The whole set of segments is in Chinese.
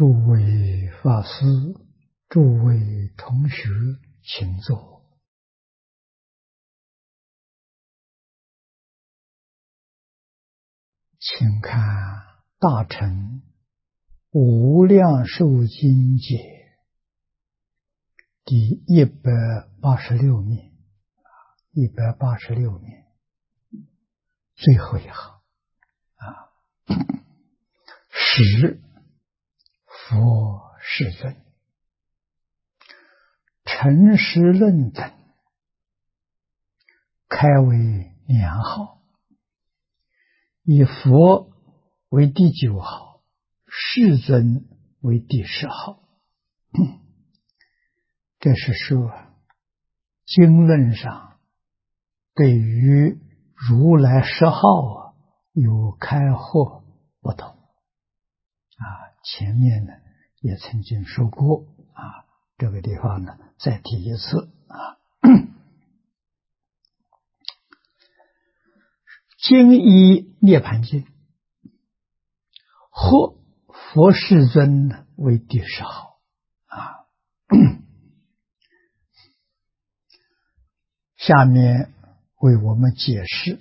诸位法师，诸位同学，请坐。请看《大乘无量寿经解》第186面，186面最后一行啊，十佛世尊，诚实论等开为2号，以佛为第9号，世尊为第10号。这是说经论上对于如来10号有开或不同前面呢也曾经说过这个地方呢再提一次经依涅盘经，或佛世尊为第10号下面为我们解释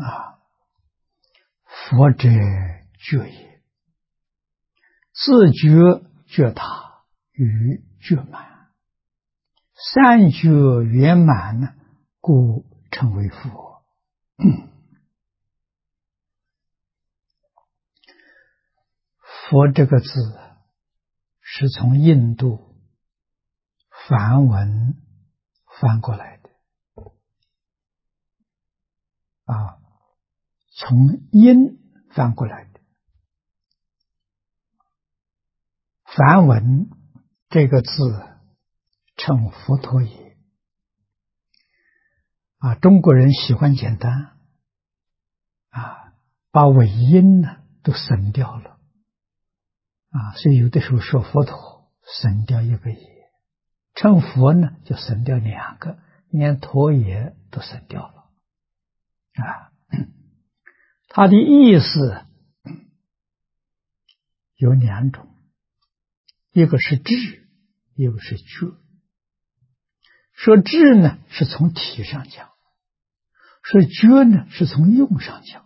佛者觉也，自觉觉他与觉满，三觉圆满故称为佛。佛这个字是从印度梵文翻过来的从音翻过来的。梵文这个字称佛陀也中国人喜欢简单把尾音呢都省掉了所以有的时候说佛陀省掉一个也，称佛呢就省掉2个，连陀也都省掉了它的意思有2种，一个是智，一个是觉。说智呢是从体上讲，说觉呢是从用上讲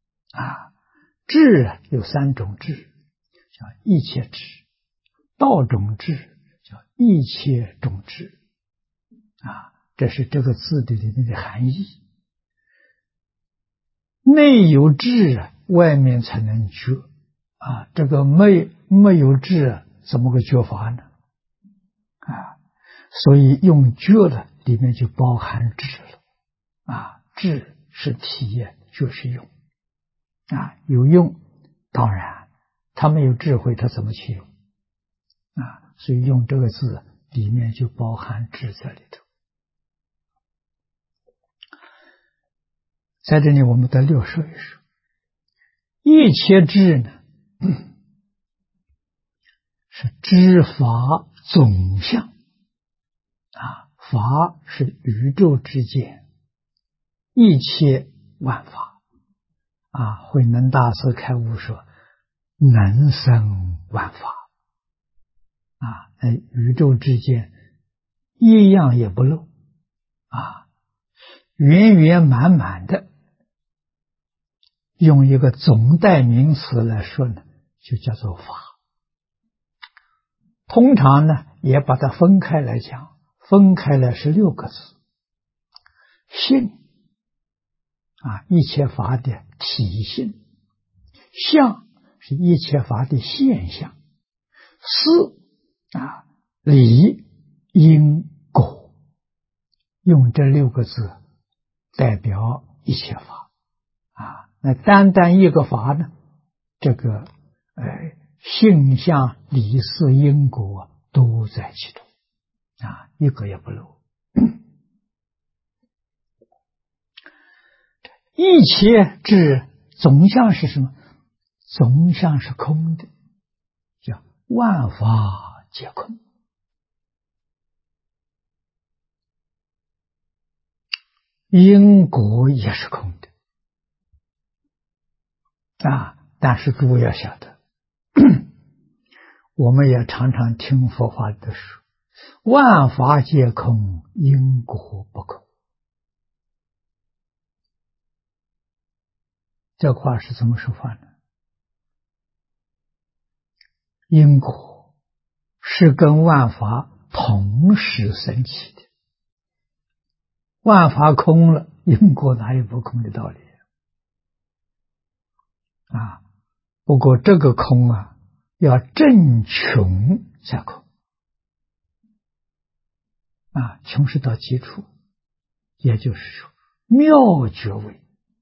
智有3种智，叫一切智，道种智叫一切种智这是这个字的里面的含义。内有智外面才能觉这个没有智怎么个觉法呢所以用觉的里面就包含智了智是体验，觉是用有用，当然他没有智慧他怎么去用所以用这个字里面就包含智在里头。在这里我们得略说一说，一切智呢是知法总相法是宇宙之间一切万法慧能大师开悟说能生万法宇宙之间一样也不漏圆圆满满的，用一个总代名词来说呢就叫做法。通常呢也把它分开来讲，分开来是6个字，性一切法的体性，相是一切法的现象，事理因果，用这6个字代表一切法那单一个法呢，这个性相理事因果都在其中一个也不漏。一切智总相是什么？总相是空的，叫万法皆空。因果也是空的但是诸位要晓得我们也常常听佛法的说，万法皆空，因果不空。这话是怎么说法呢？因果是跟万法同时升起的，万法空了，因果哪有不空的道理啊？不过这个空啊，要正穷才空啊，穷是到基础，也就是说妙觉位。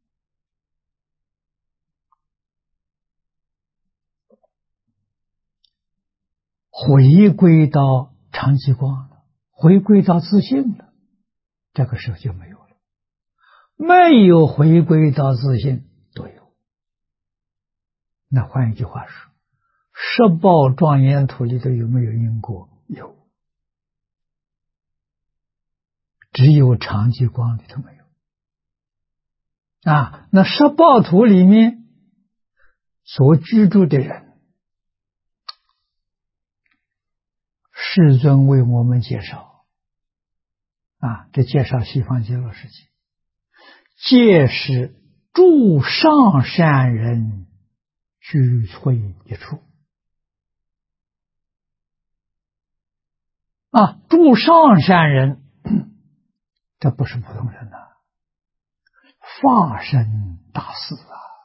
回归到常寂光了，回归到自性了，这个时候就没有了。没有回归到自性都有。那换一句话说，十报庄严土里头有没有因果？有，只有常寂光里头没有。啊，那十报土里面所居住的人，世尊为我们介绍啊，这介绍西方极乐世界，皆是诸上善人聚会一处啊，诸上善人，这不是普通人呐，法身大士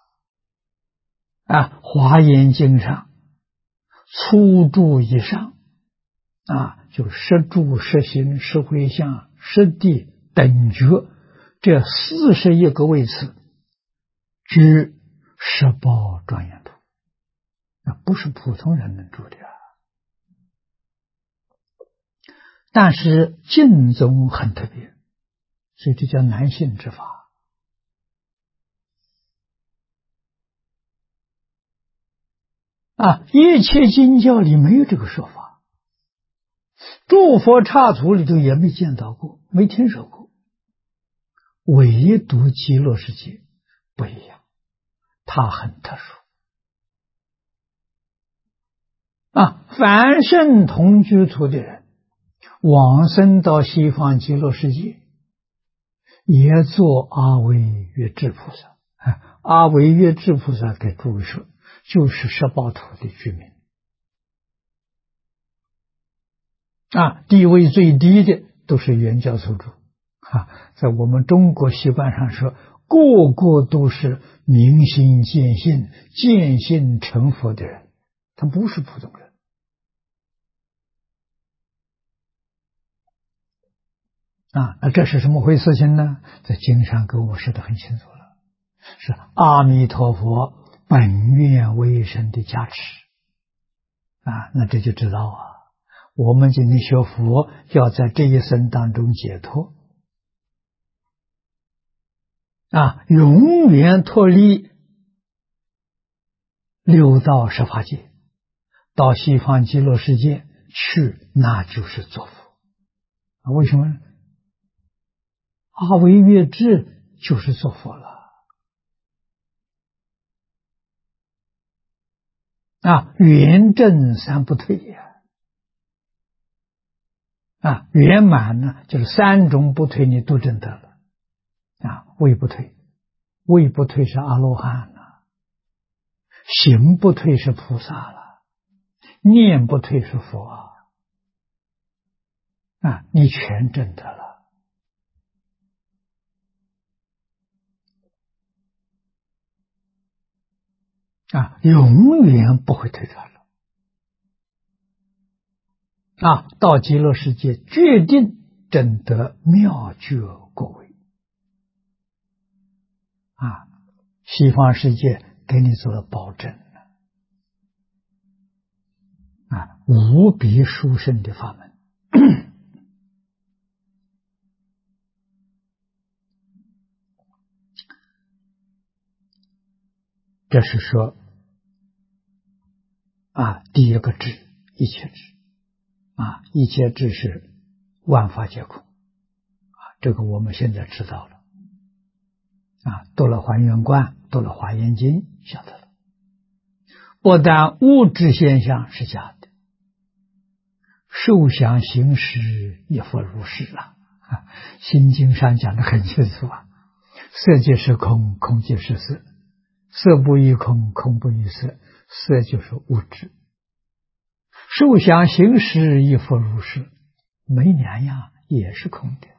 啊！华严经上粗住以上啊，就十住、十行、十回向、十地等觉，这41个位次，居十报庄严土，那不是普通人能住的啊。但是净宗很特别，所以这叫男性之法啊，一切经教里没有这个说法，诸佛刹土里头也没见到过，没听说过，唯独极乐世界不一样，它很特殊啊。凡圣同居土的人往生到西方极乐世界，也做阿惟越致菩萨。阿惟越致菩萨给诸位说，就是十报土的居民啊，地位最低的都是原教授主啊，在我们中国习惯上说，个个都是明心见性、见性成佛的人，他不是普通人啊。那这是什么回事情呢？在经上给我们说得很清楚了，是阿弥陀佛本愿威神的加持啊。那这就知道啊，我们今天学佛要在这一生当中解脱啊，永远脱离六道十法界，到西方极乐世界去，那就是作佛。为什么呢？阿惟越致就是作佛了啊，圆正三不退呀啊，圆满呢就是三种不退你都证得了啊，位不退，位不退是阿罗汉了，行不退是菩萨了，念不退是佛啊，你全证得了啊，永远不会退转了啊！到极乐世界决定证得妙觉果位啊！西方世界给你做了保证啊，无比殊胜的法门。这是说啊，第一个智，一切智啊，一切智是万法皆空啊，这个我们现在知道了啊，读了还原观，读了华严经，晓得了。不但物质现象是假的， 受想行识亦复如是啊！心经上讲的很清楚啊，色即是空，空即是色，色不异空，空不异色，色就是物质。受想行识亦复如是，没两样也是空的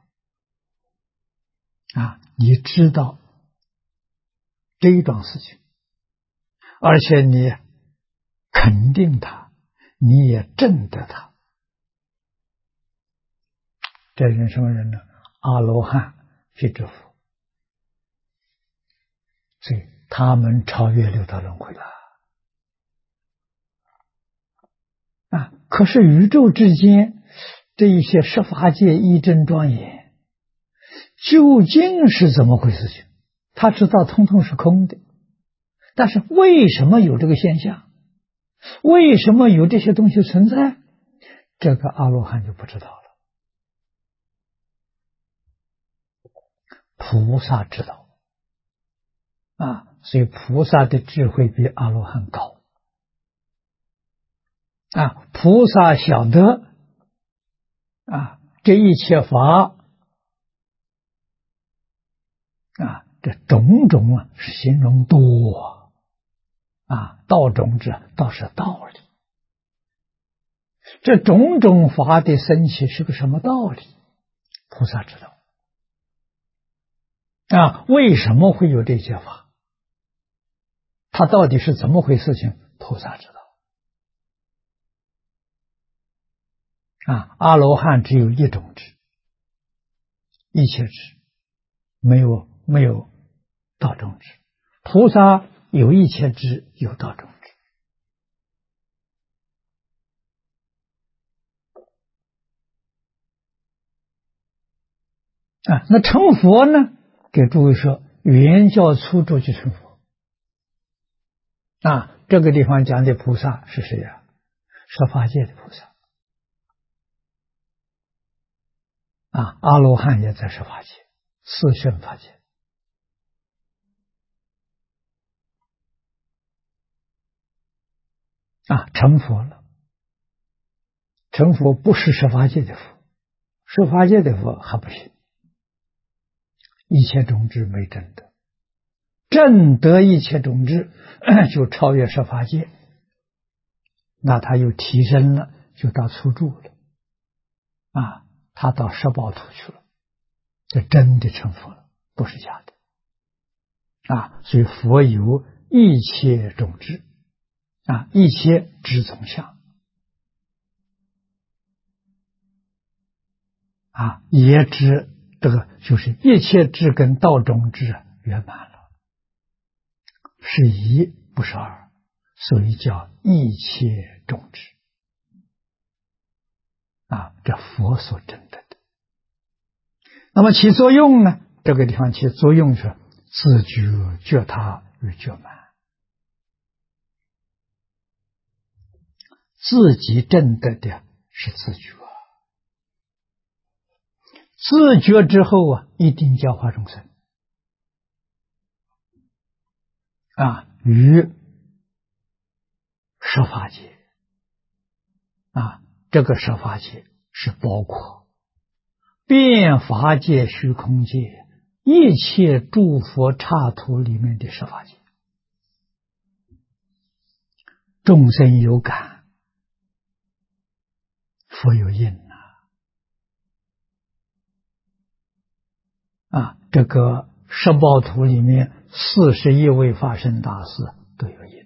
啊！你知道这一桩事情，而且你肯定它，你也证得它。这人什么人呢？阿罗汉、辟支佛，所以他们超越六道轮回了啊！可是宇宙之间这一些十法界一真庄严，究竟是怎么回事情？他知道通通是空的，但是为什么有这个现象？为什么有这些东西存在？这个阿罗汉就不知道了。菩萨知道啊，所以菩萨的智慧比阿罗汉高啊。菩萨晓得啊，这一切法啊，这种种啊是形容多啊，道种子倒是道理。这种种法的升起是个什么道理？菩萨知道啊，为什么会有这些法？它到底是怎么回事情？菩萨知道啊。阿罗汉只有一种智，一切智，没有道种智。菩萨有一切智，有道种智啊。那成佛呢？给诸位说，圆教初住就成佛啊。这个地方讲的菩萨是谁呀？十法界的菩萨啊。阿罗汉也在十法界，四圣法界啊，成佛了。成佛不是十法界的佛，十法界的佛还不行，一切种智没证得，证得一切种智就超越十法界，那他又提升了，就到初住了啊，他到十报土去了，这真的成佛了，不是假的啊。所以佛有一切种智啊，一切智从相啊，也指这个就是一切智跟道种智圆满了，是一不是二，所以叫一切种智啊，这佛所证得的。那么起作用呢？这个地方起作用是自觉觉他与觉满，自己证得的是自觉，自觉之后啊，一定教化众生啊，与十法界啊，这个十法界是包括遍法界、虚空界一切诸佛刹土里面的十法界。众生有感，佛有应啊！这个十报土里面41位法身大士都有应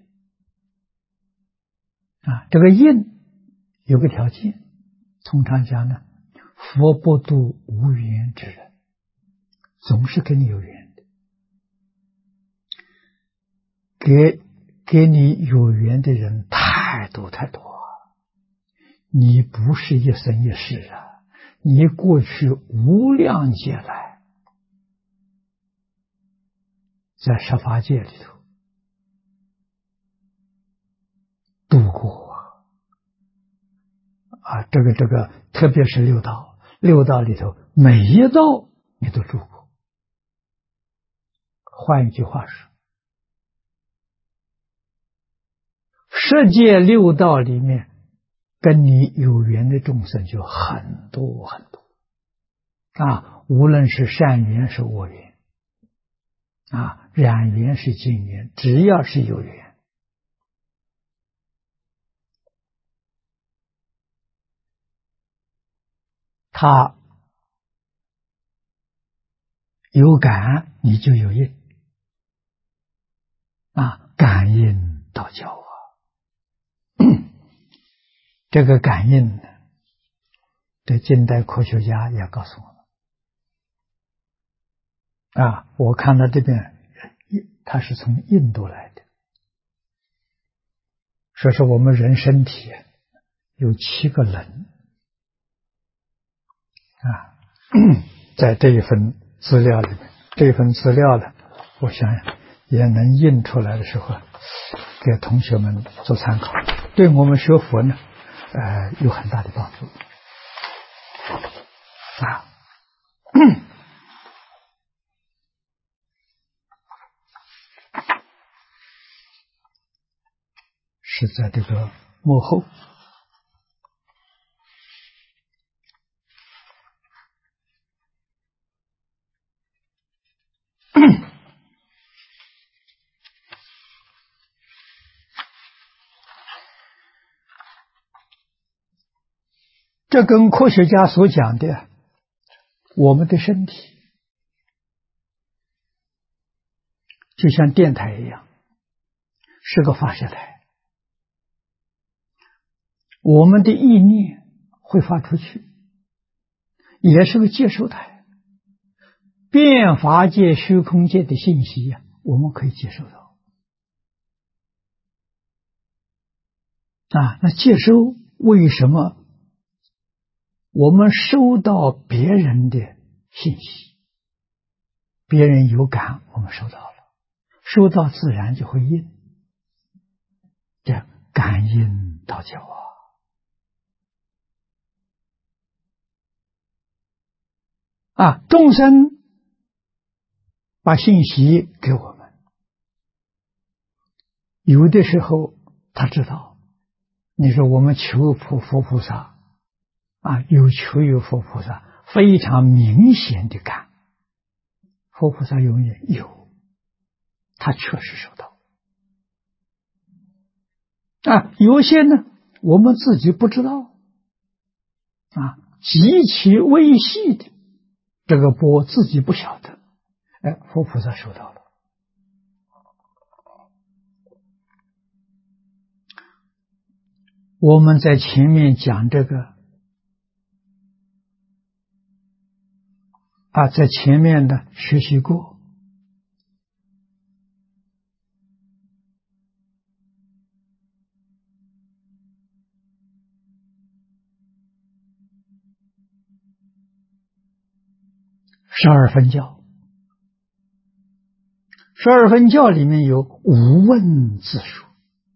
啊。这个应有个条件，通常讲呢，佛不度无缘之人，总是跟你有缘的，给你有缘的人太多太多，你不是一生一世啊，你过去无量劫来在十法界里头度过啊，这个特别是六道，六道里头每一道你都住过。换一句话说，十界六道里面跟你有缘的众生就很多很多啊，无论是善缘是恶缘啊，染缘是净缘，只要是有缘，他有感，你就有应啊，感应道交啊。这个感应呢，这近代科学家也告诉我们啊，我看到这边，他是从印度来的，说是我们人身体有7个轮啊，在这一份资料里面，这份资料呢，我想也能印出来的时候，给同学们做参考，对我们学佛呢，有很大的帮助啊。是在这个幕后。这跟科学家所讲的我们的身体就像电台一样，是个发射台，我们的意念会发出去，也是个接收台，变法界虚空界的信息啊，我们可以接收到啊。那接收为什么我们收到别人的信息，别人有感，我们收到了，收到自然就会应，这感应道交啊！众生把信息给我们，有的时候他知道，你说我们求佛菩萨啊，有求有佛菩萨，非常明显的感，佛菩萨永远有，他确实收到啊。有些呢，我们自己不知道啊，极其微细的这个波自己不晓得，佛菩萨收到了。我们在前面讲这个啊，在前面的学习过，12分教，12分教里面有无问自说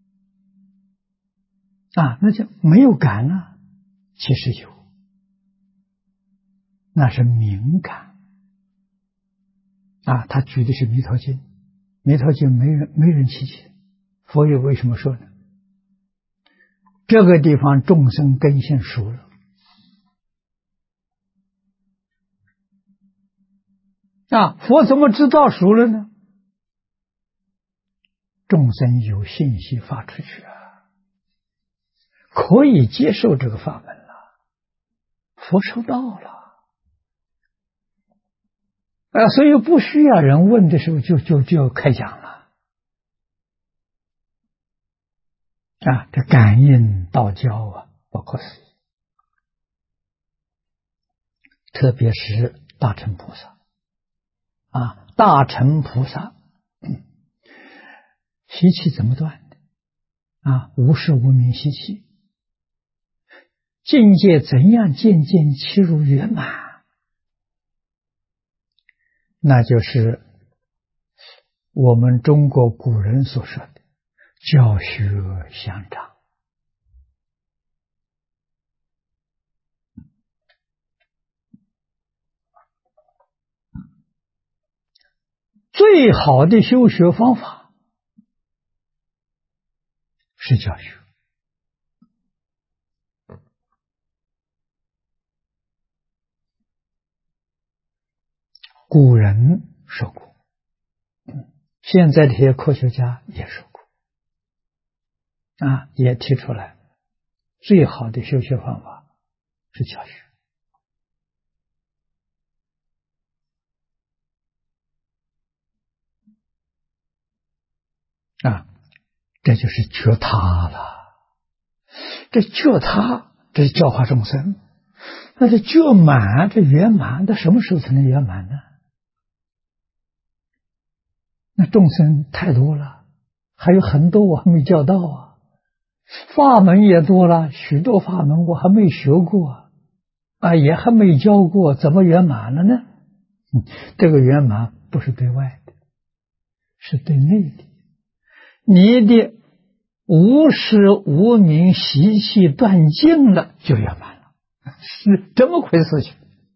啊，那就没有感啊，其实有，那是敏感啊。他举的是弥陀经，弥陀经没人去解，佛爷为什么说呢？这个地方众生根性熟了啊，佛怎么知道熟了呢？众生有信息发出去啊，可以接受这个法门了，佛收到了啊，所以不需要人问的时候就开讲了啊。这感应道交啊，不可思议，特别是大乘菩萨啊，大乘菩萨习气怎么断的啊？无事无明习气，境界怎样渐渐趋入圆满？那就是我们中国古人所说的教学相长。最好的修学方法是教学古人说过，现在这些科学家也说过，也提出来，最好的修学方法是教学。这就是觉他了。这觉他，这是教化众生。那这觉满，这圆满，这什么时候才能圆满呢？那众生太多了，还有很多我还没教到啊。法门也多了，许多法门我还没学过也还没教过，怎么圆满了呢？这个圆满不是对外的，是对内的。你的无始无明习气断尽了，就圆满了，是这么回事情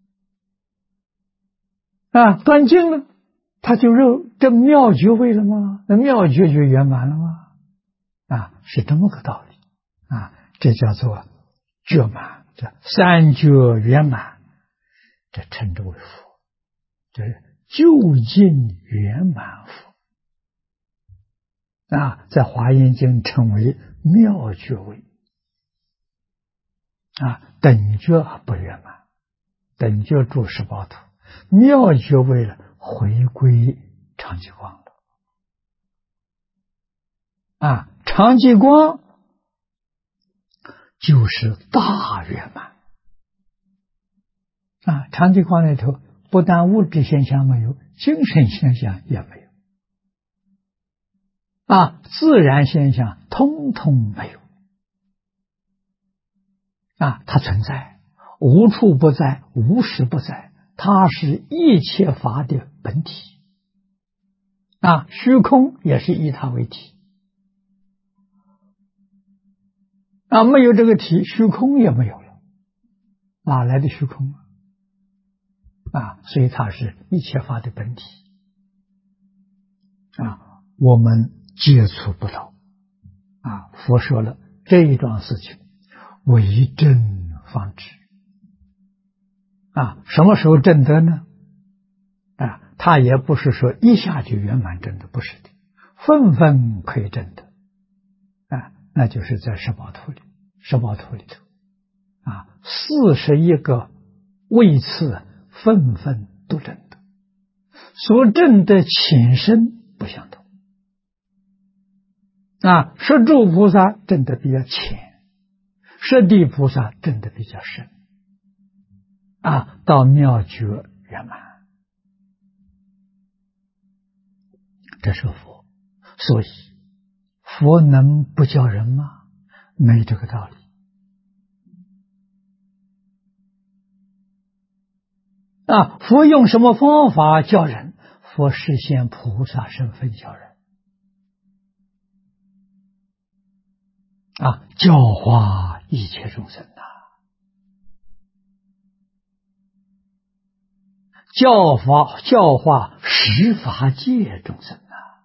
断尽了，他就这妙觉位了吗？那妙觉就圆满了吗？是这么个道理这叫做觉满，这三觉圆满，这称之为佛，这是究竟圆满佛在华严经称为妙觉位等觉不圆满，等觉住18土，妙觉位了回归常寂光了常寂光就是大圆满常寂光里头不但物质现象没有，精神现象也没有自然现象通通没有它存在，无处不在，无时不在，它是一切法的本体虚空也是以它为体没有这个体，虚空也没有了，哪来的虚空所以它是一切法的本体我们接触不到佛说了这一桩事情，为正方知什么时候证得呢？他也不是说一下就圆满证得，不是的，分分可以证得那就是在十宝图里头41个位次分分都证得，所证的浅深不相同摄诸菩萨证得比较浅，摄地菩萨证得比较深到妙觉圆满，这是佛。所以佛能不教人吗？没这个道理佛用什么方法教人？佛实现菩萨身份教人教化一切众生教化十法界众生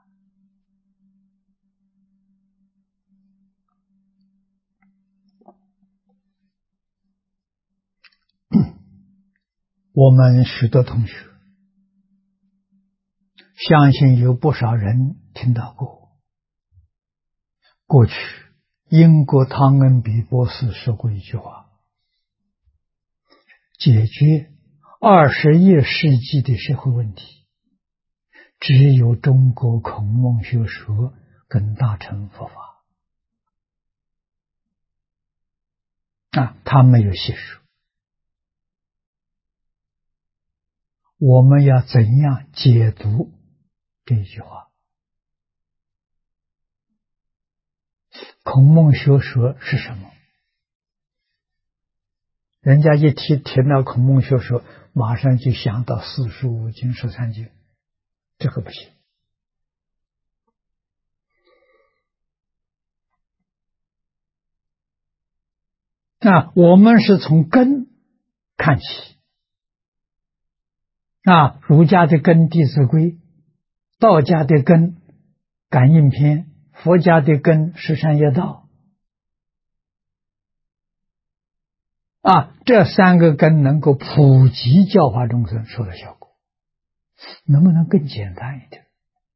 我们许多同学相信有不少人听到过，过去英国汤恩比博士说过一句话，解决21世纪的社会问题，只有中国孔孟学说跟大乘佛法他没有细说。我们要怎样解读这一句话？孔孟学说是什么？人家一提到孔孟学说，马上就想到45经、13经，这个不行我们是从根看起儒家的根《弟子规》，道家的根《感应篇》，佛家的根《十善业道》这3个根能够普及教化众生，收了效果能不能更简单一点？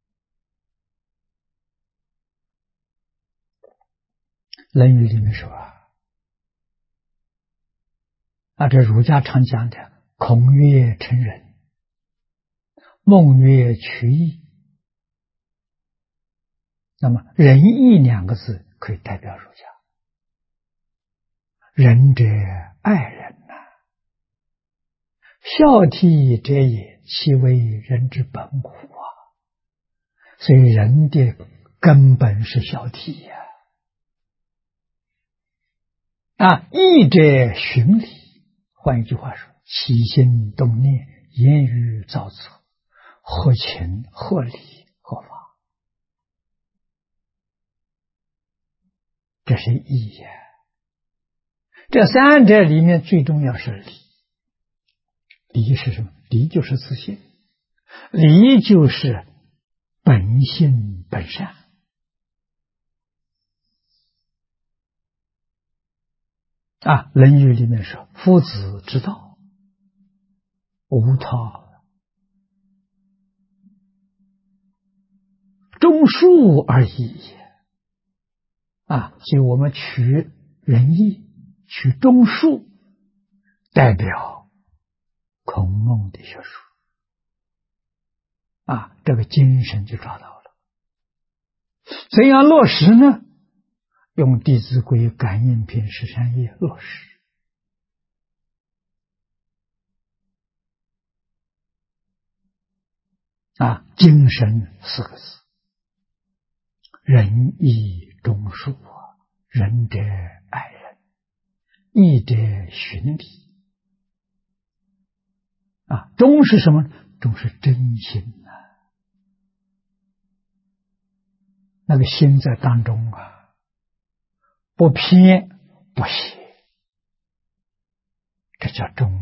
论语里面说这儒家常讲的孔曰成人，孟曰取义。那么仁义两个字可以代表儒家。仁者爱人孝悌者也，其为人之本乎所以人的根本是孝悌义者循礼。换一句话说，起心动念，言语造作，合情合理合法，这是义这三者里面最重要是礼。礼是什么？礼就是自信，礼就是本性本善。论语里面说，夫子之道，无他，忠恕而已也。所以我们取仁义，取忠恕，代表孔孟的学术这个精神就找到了。怎样落实呢？用《弟子规》感应篇13页落实。精神4个字，仁义忠恕仁者爱人，义者循礼。忠是什么？忠是真心那个心在当中不偏不邪，这叫忠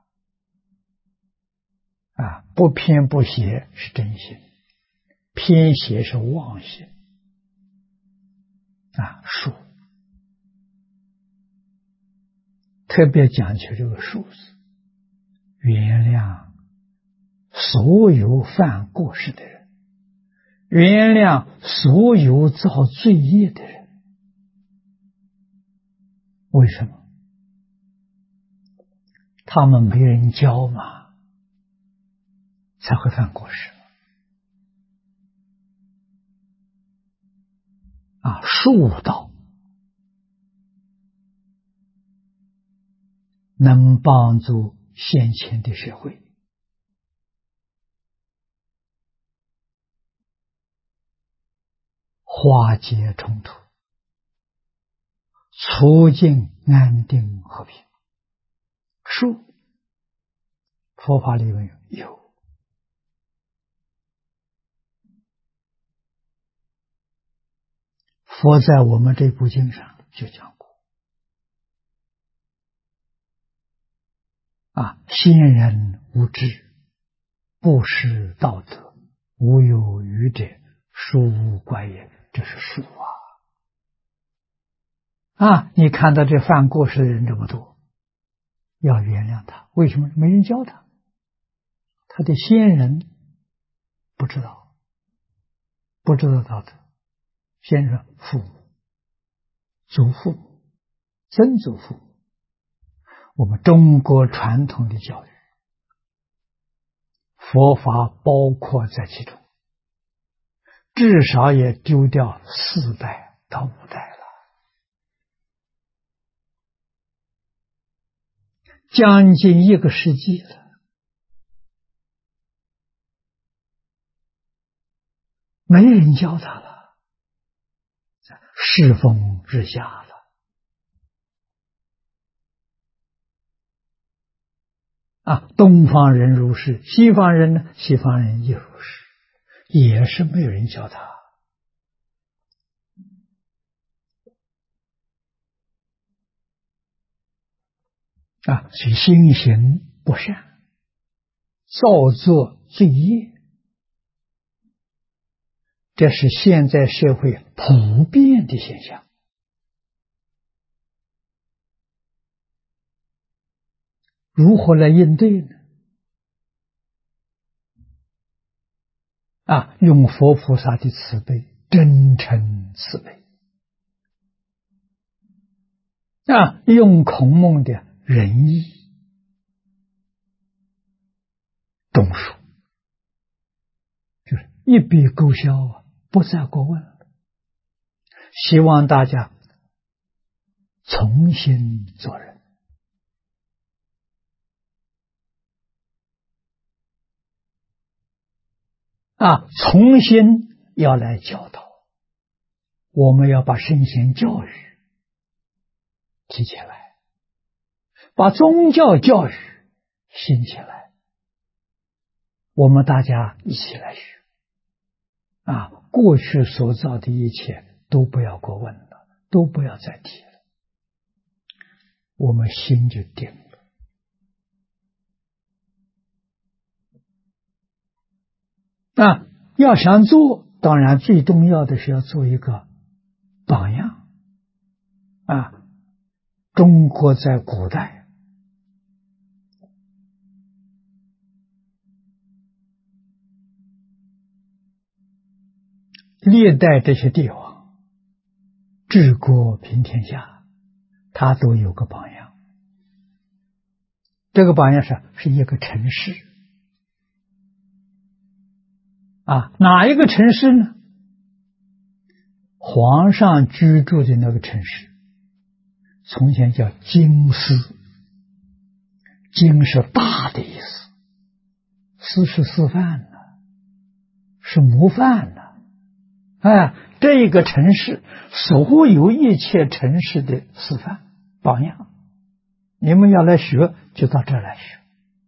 不偏不邪是真心，偏邪是妄心恕特别讲究这个恕字，原谅所有犯过失的人，原谅所有造罪业的人。为什么？他们没人教嘛，才会犯过失恕道能帮助先前的社会化解冲突，促进安定和平。恕，佛法里面有。佛在我们这部经上就讲过先人无知，不识道德，无有愚者，恕无怪也。这是恕你看到这犯过失的人这么多，要原谅他。为什么？没人教他，他的先人不知道道德。先人父母、祖父母、曾祖父母，我们中国传统的教育，佛法包括在其中，至少也丢掉4代到5代了，将近1个世纪了，没人教他了，世风日下了。东方人如是，西方人呢？西方人也如是，也是没有人教他。所以心行不善，造作罪业，这是现在社会普遍的现象。如何来应对呢？ 用佛菩萨的慈悲，真诚慈悲，用孔孟的仁义中恕，就是一笔勾销不再过问了。希望大家重新做人。重新要来教导，我们要把圣贤教育提起来，把宗教教育兴起来，我们大家一起来学。过去所造的一切都不要过问了，都不要再提了，我们心就定了。要想做，当然最重要的是要做一个榜样。中国在古代历代这些帝王治国平天下，他都有个榜样。这个榜样是一个城市。哪一个城市呢？皇上居住的那个城市，从前叫京师。京是大的意思，师是师范呢，是模范呢。这个城市所有一切城市的示范榜样，你们要来学，就到这儿来学。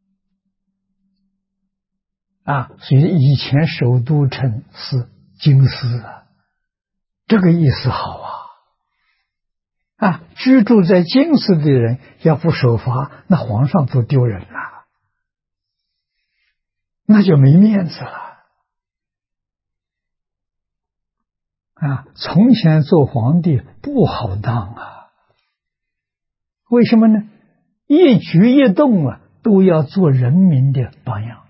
所以以前首都城是京师这个意思好居住在京师的人要不守法，那皇上都丢人了，那就没面子了。从前做皇帝不好当为什么呢？一举一动都要做人民的榜样。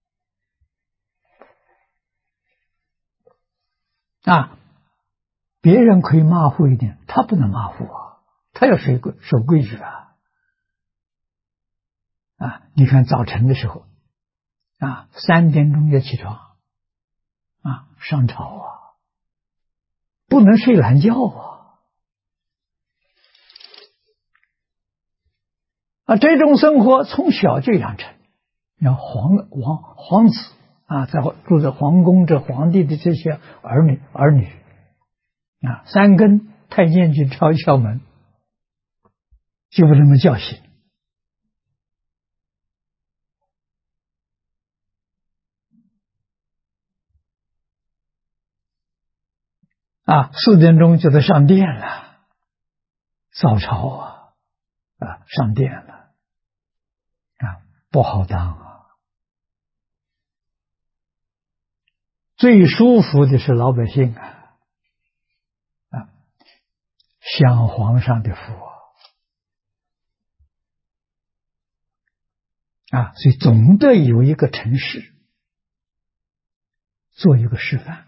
别人可以马虎一点，他不能马虎他要守规矩你看早晨的时候3点钟要起床上朝不能睡懒觉这种生活从小就养成。你看皇子住在皇宫，这皇帝的这些儿女3更太监去敲门，就把他们叫醒。4点钟就得上殿了，早朝上殿了不好当最舒服的是老百姓享皇上的福所以总得有一个城市做一个示范，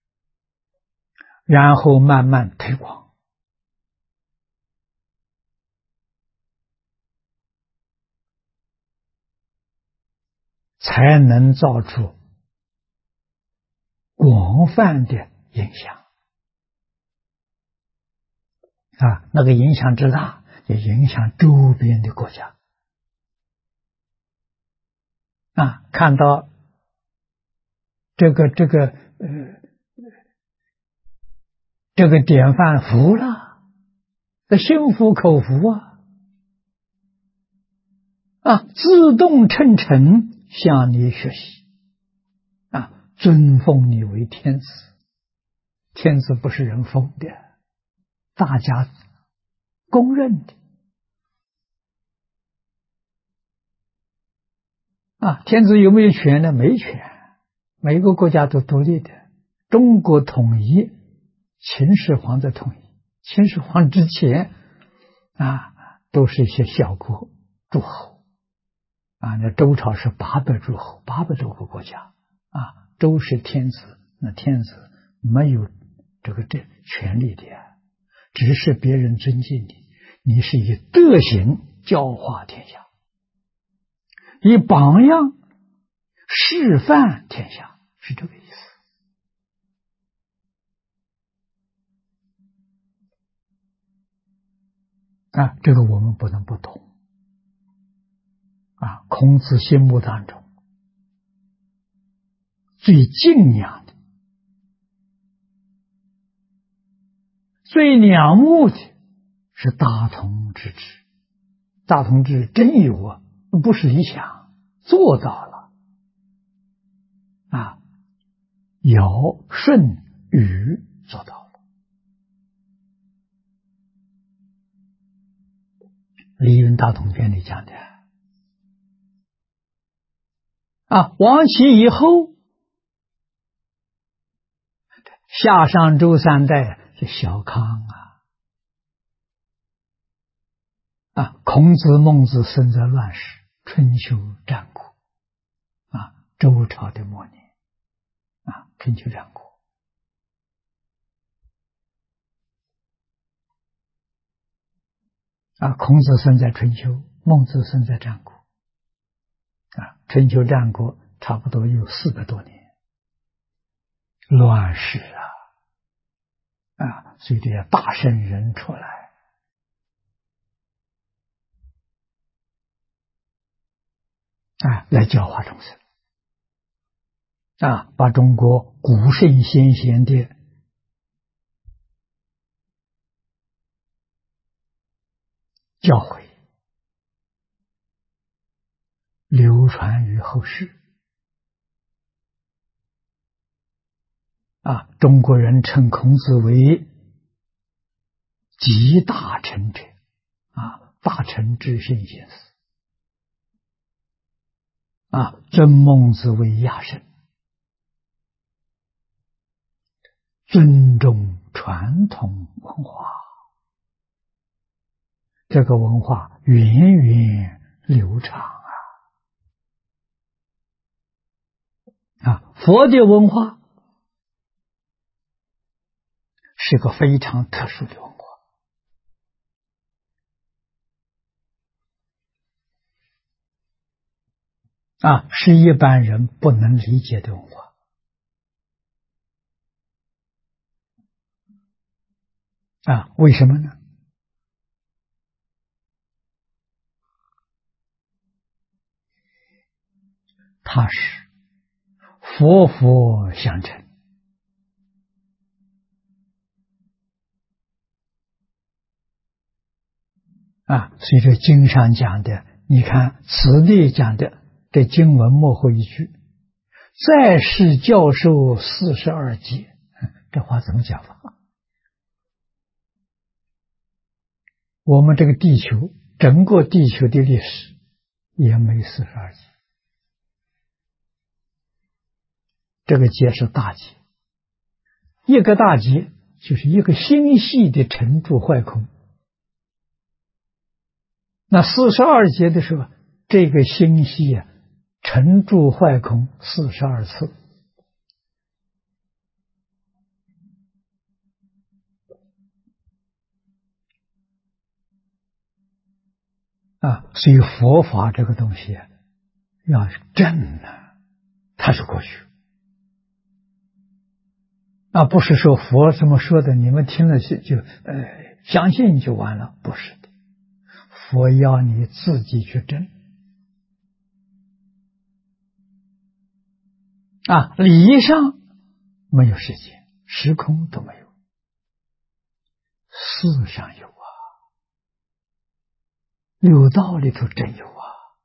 然后慢慢推广，才能造出广泛的影响那个影响之大，也影响周边的国家看到这个典范服了，心服口服自动称臣向你学习尊奉你为天子。天子不是人封的，大家公认的天子有没有权呢？没权，每个国家都独立的。中国统一，秦始皇在统一，秦始皇之前都是一些小国诸侯那周朝是800诸侯，800多个国家周是天子，那天子没有这权利的呀，只是别人尊敬你，你是以德行教化天下，以榜样示范天下，是这个意思。这个我们不能不懂。孔子心目当中最敬仰的、最仰慕的是大同之治。大同之治真有啊，不是理想，做到了。尧、舜、禹做到了。《礼运大同篇》里讲的王齐以后，夏商周三代是小康孔子、孟子生在乱世，春秋战国周朝的末年春秋战国。孔子生在春秋，孟子生在战国春秋战国差不多有400多年，乱世所以这些大圣人出来来教化众生把中国古圣先贤的教诲流传于后世中国人称孔子为集大成者大成至圣先师尊孟子为亚圣，尊重传统文化，这个文化源远流长佛的文化是个非常特殊的文化是一般人不能理解的文化为什么呢？它是佛佛相承所以这经上讲的，你看此地讲的这经文末后一句，在世教授42节，这话怎么讲法？我们这个地球，整个地球的历史也没42节，这个节是大节，一个大节就是一个星系的成住坏空。那42节的时候，这个星系成住坏空42次所以佛法这个东西要正它是过去不是说佛这么说的，你们听了就相信就完了，不是的，佛要你自己去证理上没有时间，时空都没有，事上有六道里头真有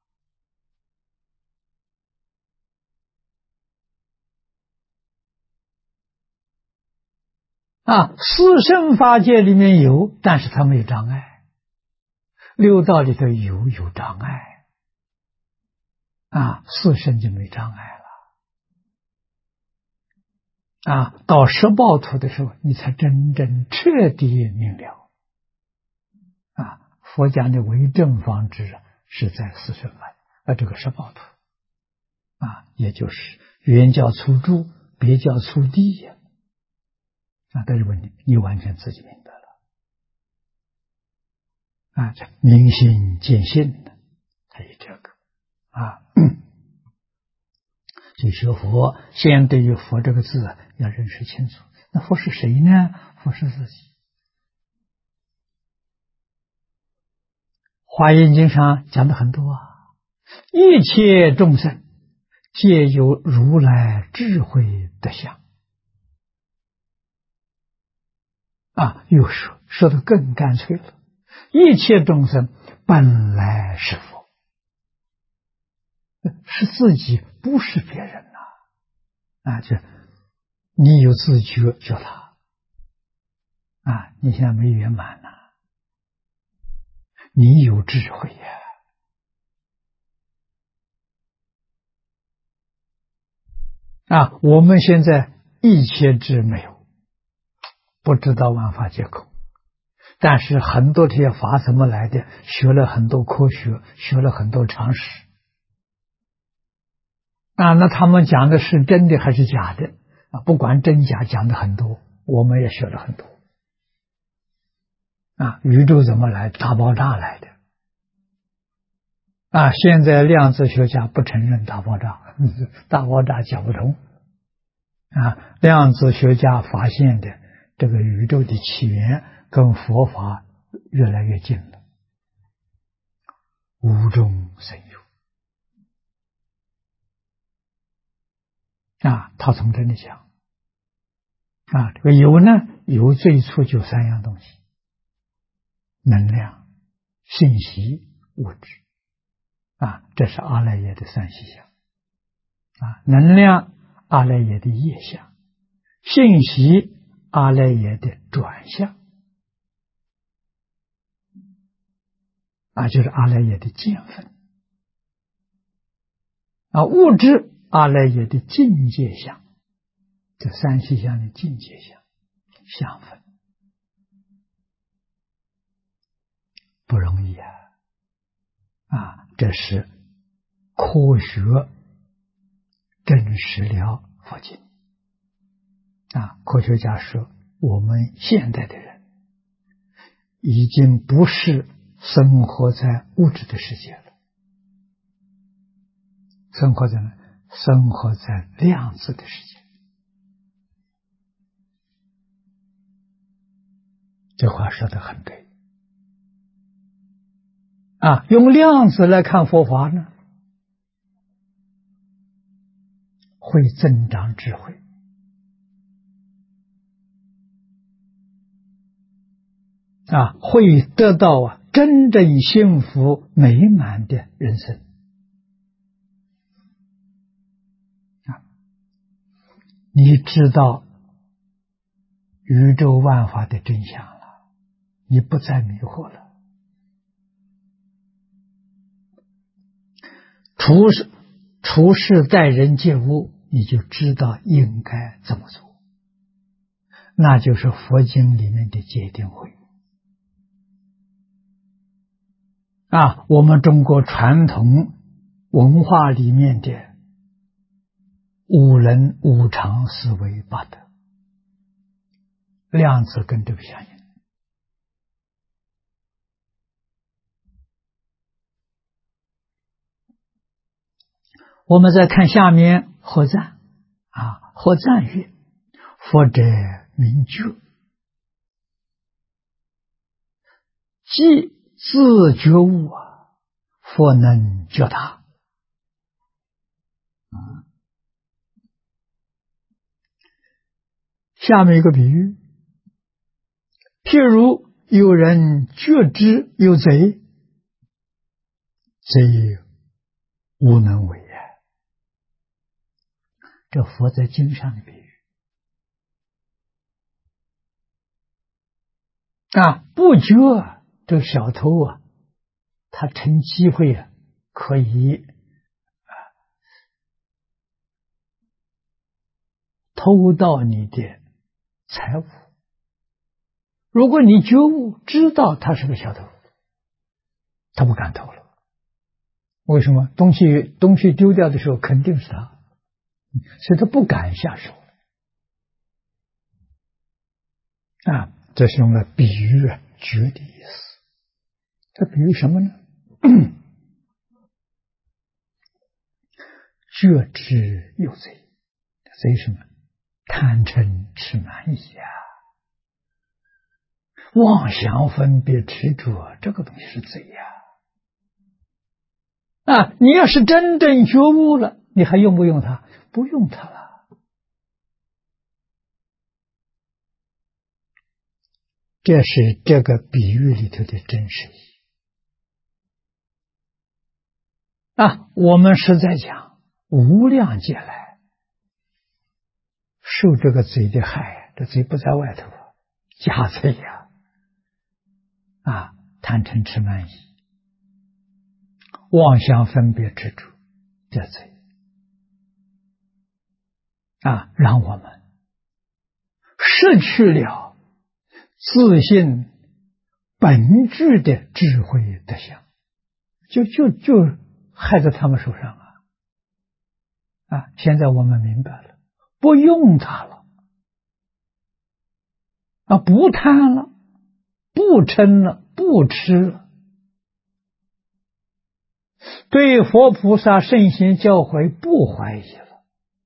四圣法界里面有，但是它没有障碍，六道里头有障碍四圣就没障碍了到十报土的时候，你才真正彻底明了佛讲的为正方知是在四圣法这个十报土也就是原叫初住，别叫初地呀。这是问题，你完全自己明白了。这明心见性的，还有这个所以学佛，先对于佛这个字要认识清楚。那佛是谁呢？佛是自己。华严经上讲的很多一切众生皆有如来智慧德相又说得更干脆了，一切众生本来是佛，是自己，不是别人这你有自觉就他你现在没圆满你有智慧我们现在一切智没有，不知道万法皆空，但是很多这些法怎么来的？学了很多科学，学了很多常识那他们讲的是真的还是假的不管真假，讲的很多，我们也学了很多宇宙怎么来？大爆炸来的现在量子学家不承认大爆炸，大爆炸讲不通量子学家发现的这个宇宙的起源跟佛法越来越近了，无中生有他从这里讲这个有呢，有最初就三样东西：能量、信息、物质这是阿赖耶的三细相能量阿赖耶的业相，信息阿赖耶的转向就是阿赖耶的见分物质阿赖耶的境界相，这三细相的境界相相分不容易这是科学证实了佛经科学家说，我们现代的人已经不是生活在物质的世界了，生活在量子的世界。这话说得很对用量子来看佛法呢，会增长智慧会得到真正幸福美满的人生你知道宇宙万法的真相了，你不再迷惑了。处事待人接物，你就知道应该怎么做，那就是佛经里面的戒定慧我们中国传统文化里面的五伦五常四维八德，量子跟这个相应我们再看下面合赞合赞曰：佛者明觉，即自觉悟佛能觉他下面一个比喻，譬如有人觉知有贼，贼无能为这佛在经上的比喻不觉这个小偷他趁机会可以偷到你的财物。如果你觉悟知道他是个小偷，他不敢偷了。为什么？东西丢掉的时候肯定是他所以他不敢下手啊。这是用了比喻觉的意思。这比喻什么呢？觉知有贼，贼什么？贪嗔痴慢疑啊，妄想分别执着，这个东西是贼呀！啊，你要是真正觉悟了，你还用不用它？不用它了。这是这个比喻里头的真实意义啊！我们是在讲无量劫来受这个贼的害，这贼不在外头，假贼呀！啊，贪嗔痴慢疑，妄想分别执着，这贼啊，让我们失去了自信本具的智慧德相，就害在他们手上啊！现在我们明白了，不用它了啊，不贪了，不嗔了，不痴了，对佛菩萨圣贤教诲不怀疑了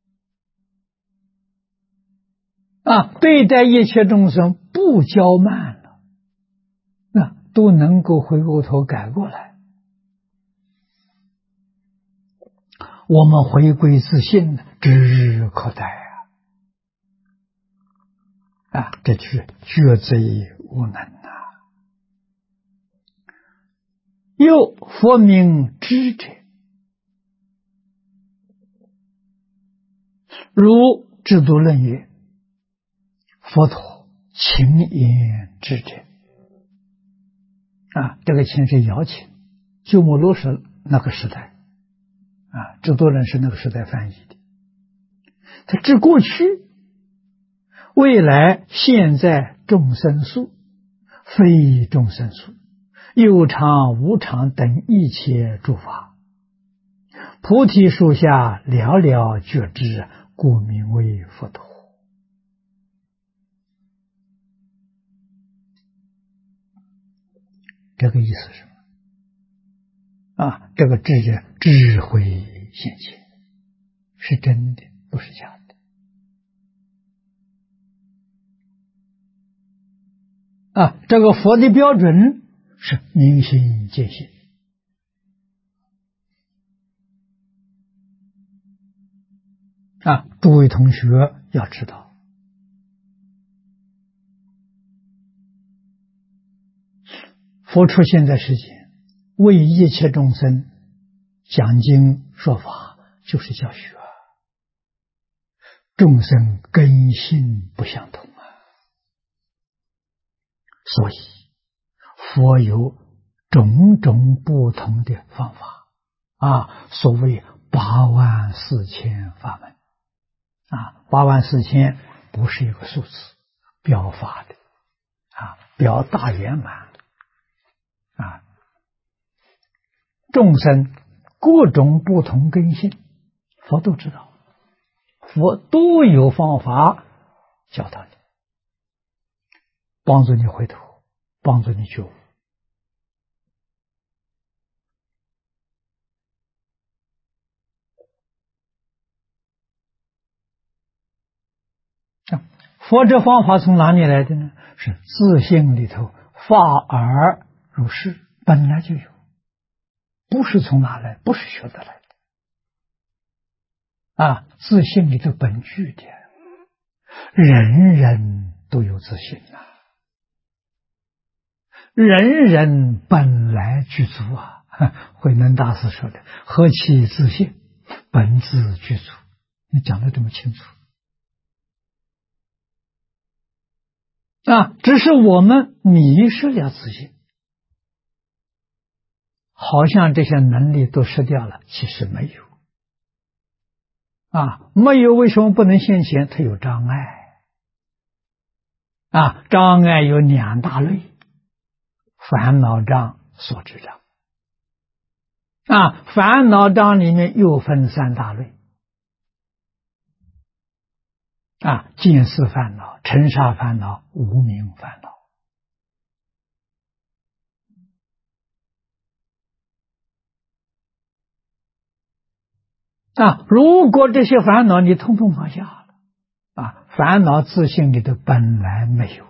啊，对待一切众生不骄慢了，那都能够回过头改过来。我们回归自信，指日可待啊！这就是觉贼无能啊！又佛名知者，如《制度论》曰：“佛陀勤言知者。”啊，这个勤是瑶勤，鸠摩罗什那个时代啊，《制度论》是那个时代翻译的。他知过去、未来、现在众生数，非众生数，有常无常等一切诸法，菩提树下了了觉知，故名为佛陀。这个意思是什么？啊，这个智者智慧现前，是真的，不是假的。啊，这个佛的标准是明心见性。啊，诸位同学要知道，佛出现在世间，为一切众生讲经说法，就是教学。众生根性不相同啊，所以佛有种种不同的方法啊，所谓84000法门啊，84000不是一个数字，表法的啊，表大圆满啊，众生各种不同根性，佛都知道，佛都有方法教导你，帮助你回头，帮助你觉悟。佛这方法从哪里来的呢？是自性里头发而如是，本来就有，不是从哪来，不是学得来的啊，自性里头本具的，人人都有自性啊，人人本来具足啊。慧能大师说的，何其自性，本自具足，你讲得这么清楚啊！只是我们迷失了自性，好像这些能力都失掉了，其实没有啊，没有为什么不能现前？它有障碍啊，障碍有2大类，烦恼障、所知障啊，烦恼障里面又分3大类见思烦恼、尘沙烦恼、无明烦恼。如果这些烦恼你统统放下了，烦恼自性里头本来没有，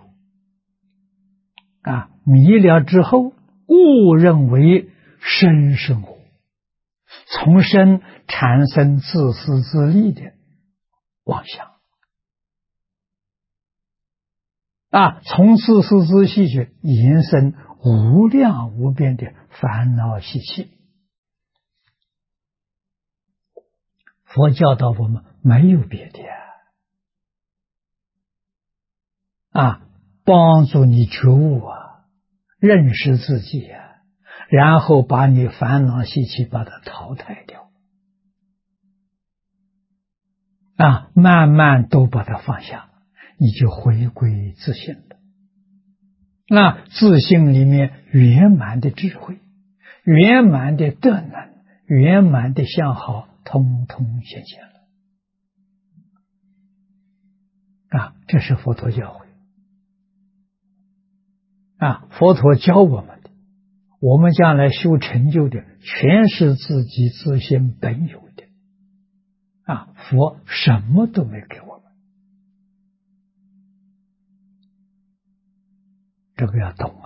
迷了之后，误认为生是我，从生产生自私自利的妄想，从自私自利去延伸无量无边的烦恼习气。佛教导我们没有别的帮助你觉悟认识自己然后把你烦恼习气把它淘汰掉慢慢都把它放下，你就回归自性了。自性里面圆满的智慧、圆满的德能、圆满的相好通通显现了这是佛陀教诲佛陀教我们的，我们将来修成就的全是自己自性本有的佛什么都没给我们，这个要懂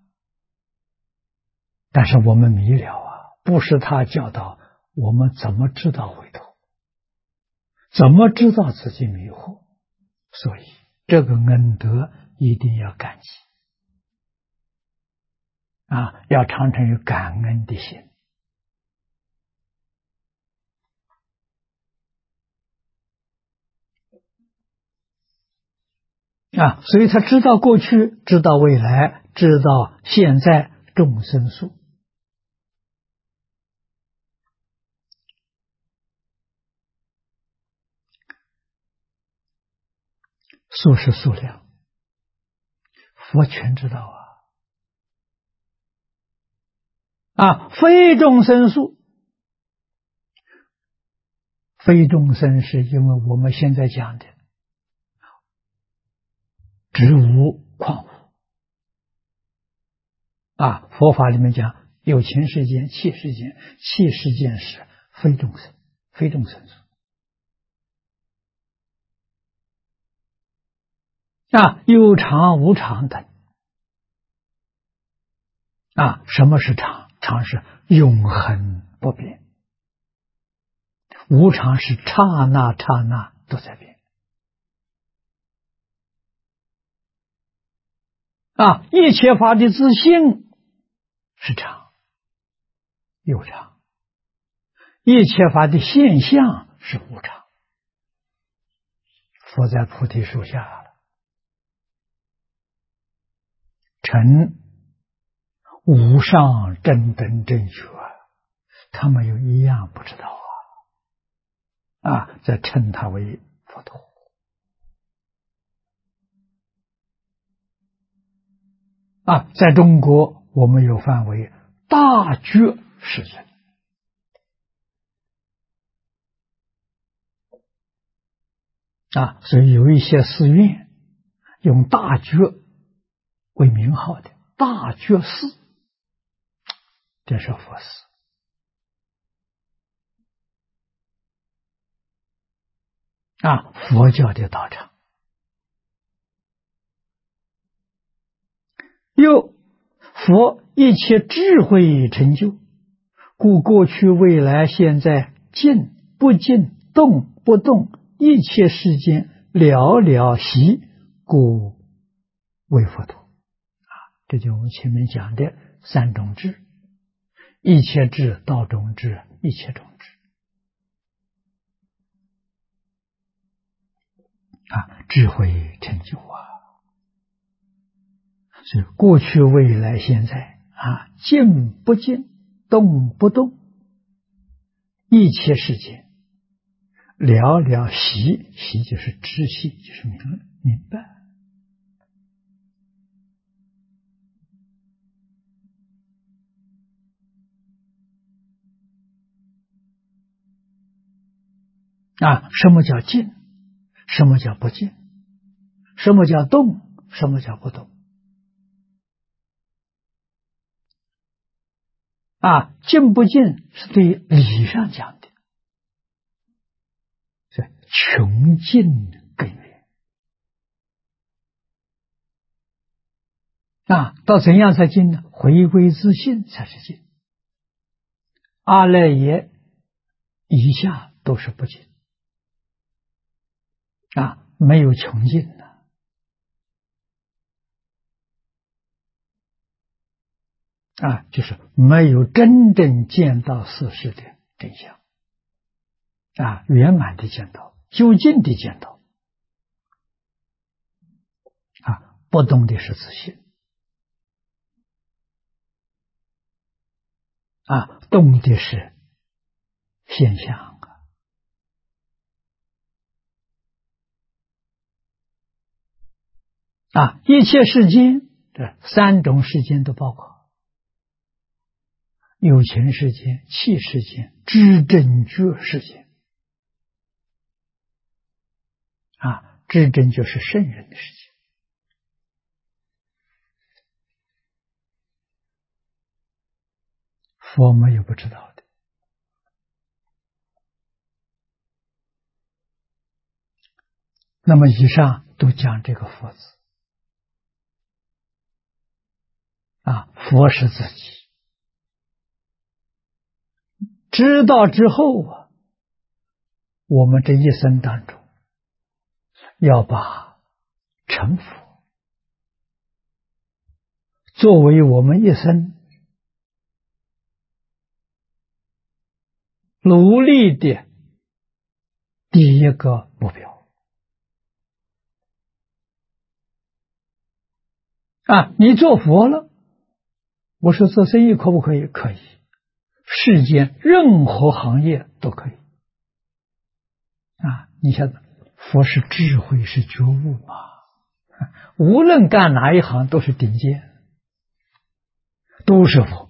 但是我们迷了不是他教导我们，怎么知道回头，怎么知道自己迷惑？所以这个恩德一定要感激要常常有感恩的心所以他知道过去，知道未来，知道现在众生数。数是数量，佛全知道非众生数，非众生是因为我们现在讲的植物矿物佛法里面讲有情世间、气世间，气世间是非众生，非众生数有常无常等什么是常？常是永恒不变，无常是刹那刹那都在变一切法的自性是常有常，一切法的现象是无常。佛在菩提树下了，成无上正等正觉他们有一样不知道在称他为佛陀在中国我们有范围大觉世尊所以有一些寺院用大觉为名号的大觉寺，这是佛寺佛教的道场。又佛一切智慧成就，故过去未来现在静不静动不动一切世间了了习，故为佛陀这就我们前面讲的三种智，一切智、道种智、一切种智智慧成就所以过去未来现在静不静动不动一切世界了了习，习就是知悉，就是明白什么叫静？ 什么叫不净？什么叫动？什么叫不动？净不净是对理上讲的，是穷尽根源。到怎样才净呢？回归自信才是净。阿赖耶以下都是不净，没有穷尽的。就是没有真正见到事实的真相，圆满的见到，究竟的见到，不动的是自信，动的是现象一切世间，这三种世间都包括。有情世间、气世间、知真觉世间。知真就是圣人的世界。佛没有不知道的。那么以上都讲这个佛字。佛是自己。知道之后我们这一生当中要把成佛作为我们一生努力的第一个目标。你做佛了，我说做生意可不可以？可以。世间任何行业都可以。你晓得，佛是智慧，是觉悟嘛，无论干哪一行都是顶尖，都是佛。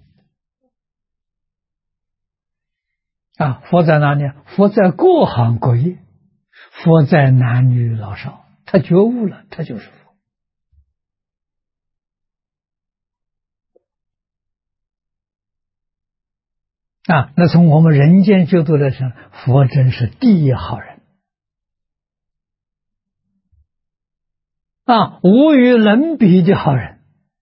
佛在哪里？佛在各行各业，佛在男女老少，他觉悟了，他就是佛。那从我们人间角度来说，佛真是第一好人。无与伦比的好人。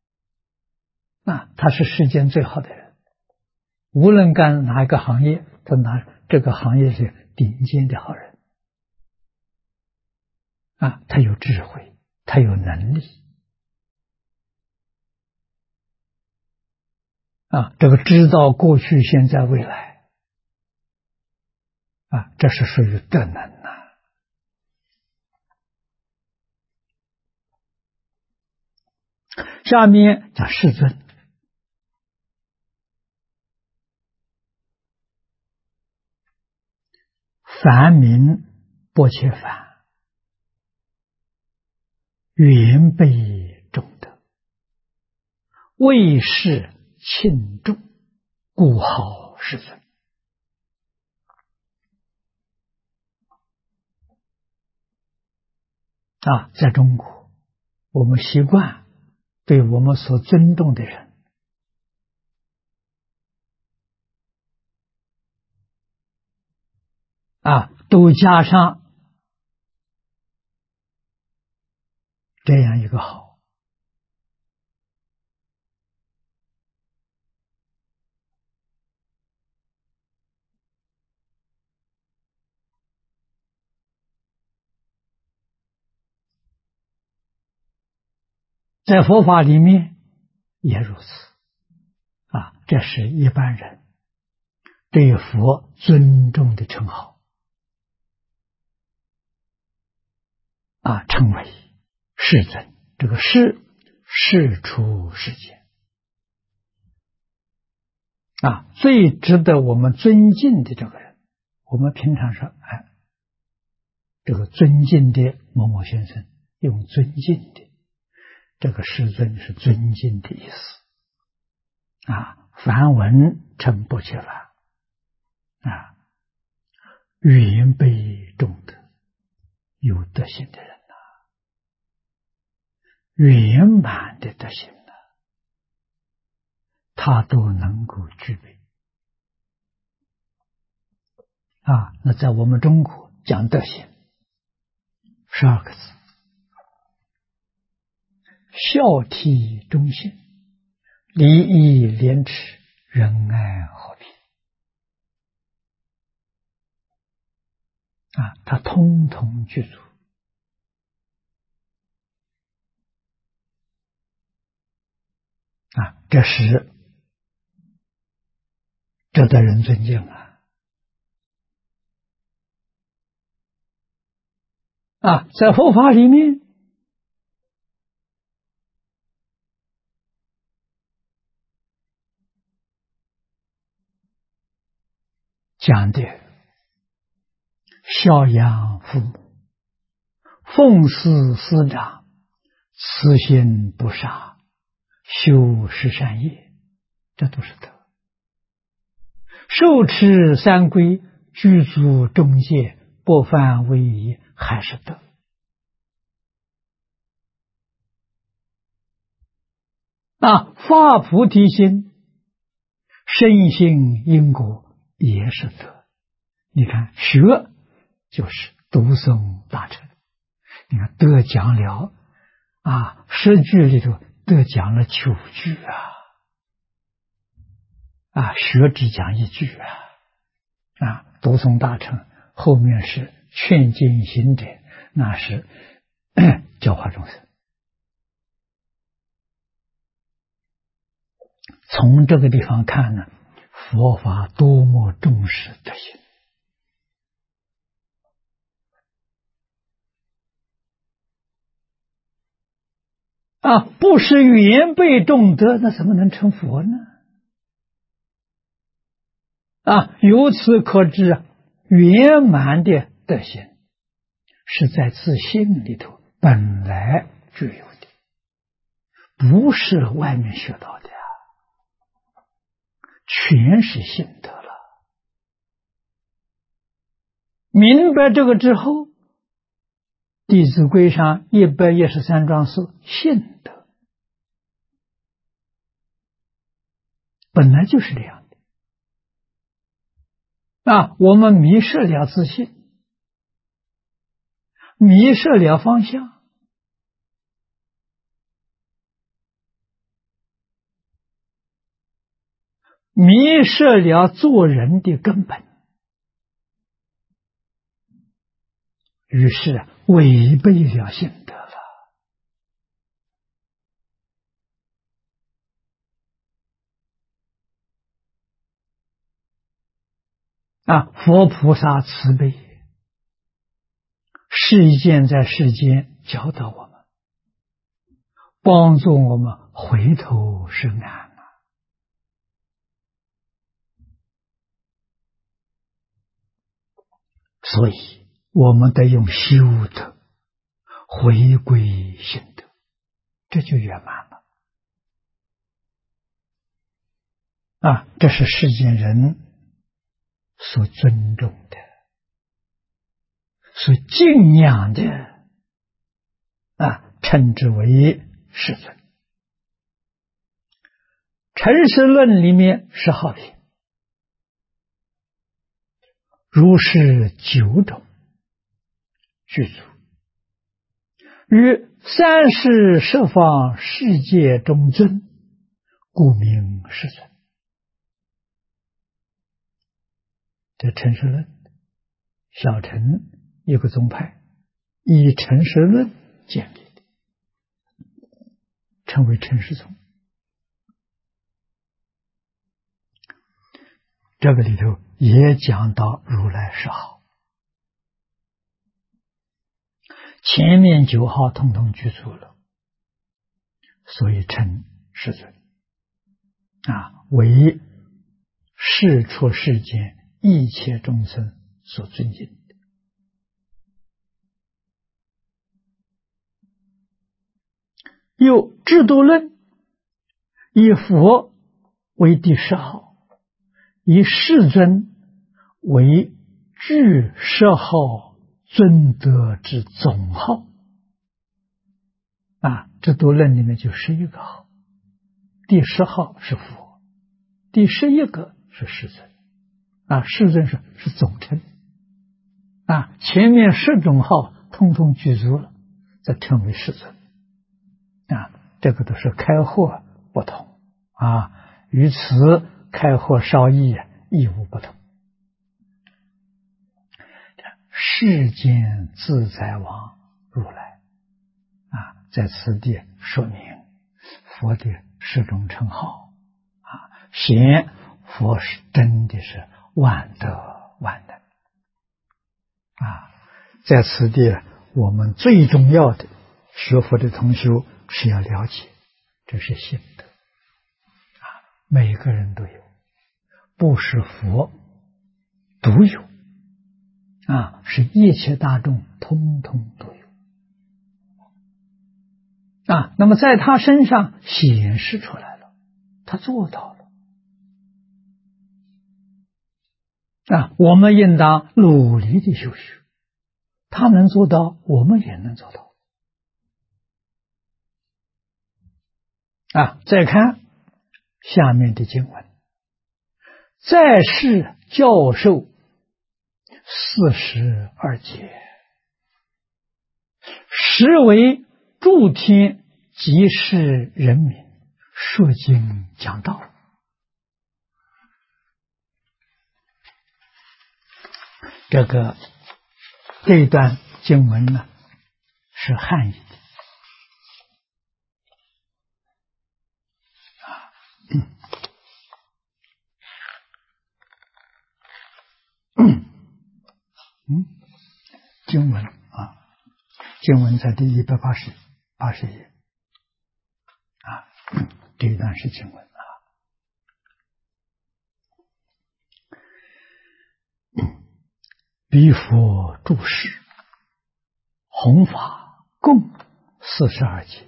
他是世间最好的人，无论干哪一个行业，他拿这个行业是顶尖的好人。他有智慧，他有能力。这个知道过去、现在、未来。这是属于德能。下面讲世尊。梵名薄伽梵，圆背重德，为世轻重，故号世尊。在中国，我们习惯对我们所尊重的人都加上这样一个好。在佛法里面也如此。这是一般人对佛尊重的称号。称为世尊。这个世出世间。最值得我们尊敬的这个人，我们平常说，这个尊敬的某某先生，用尊敬的，这个世尊是尊敬的意思。梵文称薄伽梵，圆背重德， 有德行的人呐，圆满的德行呢，他都能够具备。那在我们中国讲德行12个字：孝悌忠信、礼义廉耻、仁爱和平。它通通具足。这是值得人尊敬在佛法里面讲的孝养父母、奉事师长、慈心不杀、修十善业，这都是德。受持三规、具足中戒、不犯威仪，还是德。发菩提心、深信因果，也是德。你看学就是读诵大乘，你看得讲了10句里头得讲了9句学只讲1句读诵大乘后面是劝进行者，那是教化众生。从这个地方看呢，佛法多么重视德行不是圆备重德，那怎么能成佛呢？由此可知圆满的德行是在自信里头本来就有的，不是外面学到的全是信德了。明白这个之后，《弟子规》上113桩是信德，本来就是这样的。我们迷失了自信，迷失了方向，迷失了做人的根本，于是违背了信德了。佛菩萨慈悲，世间在世间教导我们，帮助我们回头是岸所以我们得用修德回归信德，这就圆满了这是世间人所尊重的、所敬仰的称之为世尊。陈实论里面是好评，如是9种具足，于三世十方世界中尊，故名世尊。这陈实论，小乘一个宗派以陈实论建立的，称为陈实宗。这个里头也讲到如来10号，前面9号统统具足了，所以称世尊为世出世间一切众生所尊敬的。又制度论以佛为第10号，以世尊为具10号尊德之总号啊，这多论里面就11个号，第10号是佛，第11个是世尊啊，世尊是总称啊，前面10种号通通具足了，再称为世尊啊，这个都是开惑不同啊，与此开惑稍异，亦无不同。世间自在王如来啊，在此地说明佛的10种称号啊，显佛是真的是万德万能啊。在此地，我们最重要的学佛的同修是要了解，这是心得啊，每个人都有，不是佛独有啊，是一切大众通通都有啊。那么在他身上显示出来了，他做到了啊。我们应当努力的修学，他能做到，我们也能做到啊。再看下面的经文，在世教授42节，实为诸天及世人民说经讲道。这一段经文呢是汉译的经文啊，经文在第180页啊，这一段是经文啊。彼佛住世，弘法共42节。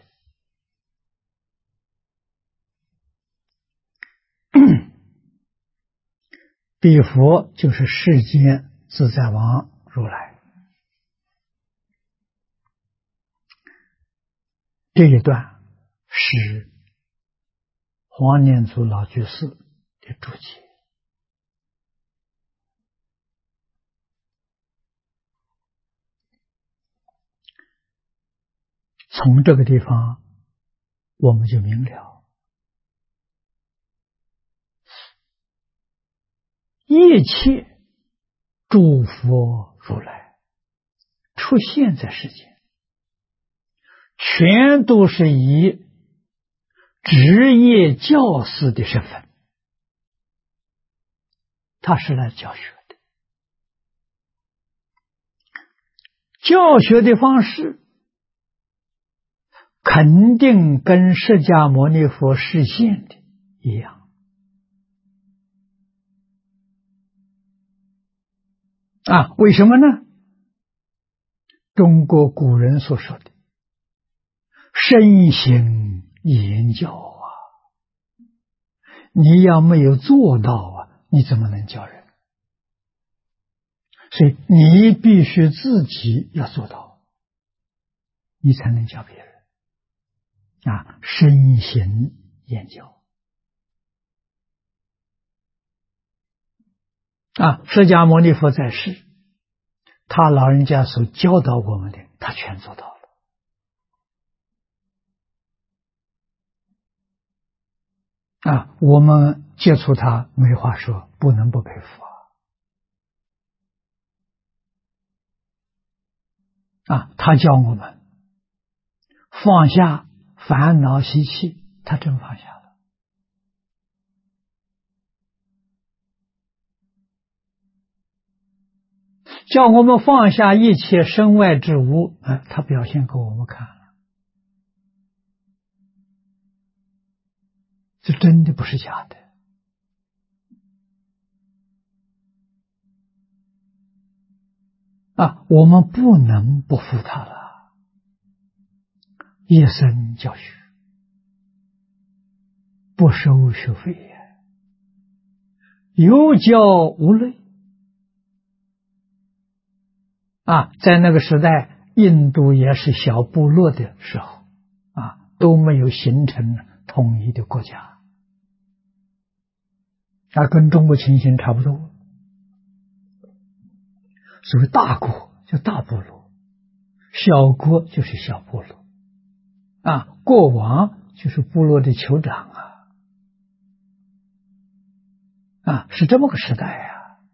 彼佛就是世间自在王如来。这一段是黄念祖老居士的注解。从这个地方我们就明了，一切诸佛如来出现在世间，全都是以职业教师的身份，他是来教学的。教学的方式肯定跟释迦牟尼佛示现的一样啊？为什么呢？中国古人所说的身行言教啊，你要没有做到啊，你怎么能教人？所以你必须自己要做到，你才能教别人啊。身行言教啊，释迦牟尼佛在世，他老人家所教导我们的，他全做到了啊。我们接触他没话说，不能不佩服啊。他教我们放下烦恼习气，他真放下了。叫我们放下一切身外之物，他表现给我们看了，这真的不是假的啊！我们不能不服他了，一生教学，不收学费，有教无类在那个时代，印度也是小部落的时候，都没有形成统一的国家，跟中国情形差不多。所谓大国就大部落，小国就是小部落，国王就是部落的酋长是这么个时代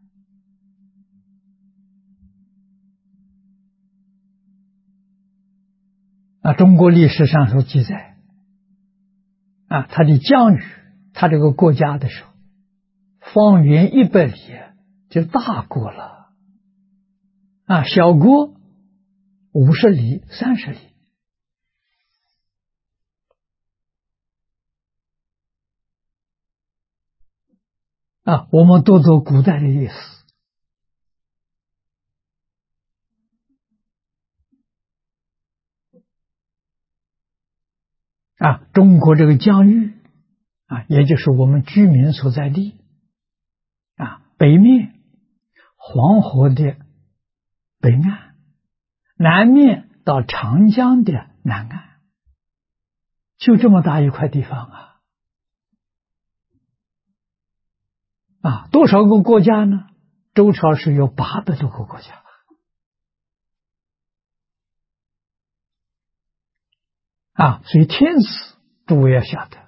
中国历史上所记载他的疆域，他这个国家的时候，方圆100里就大国了小国50里、30里我们读读古代的历史中国这个疆域也就是我们居民所在地北面黄河的北岸，南面到长江的南岸，就这么大一块地方多少个国家呢？周朝时有800多个国家所以天子诸位要晓得，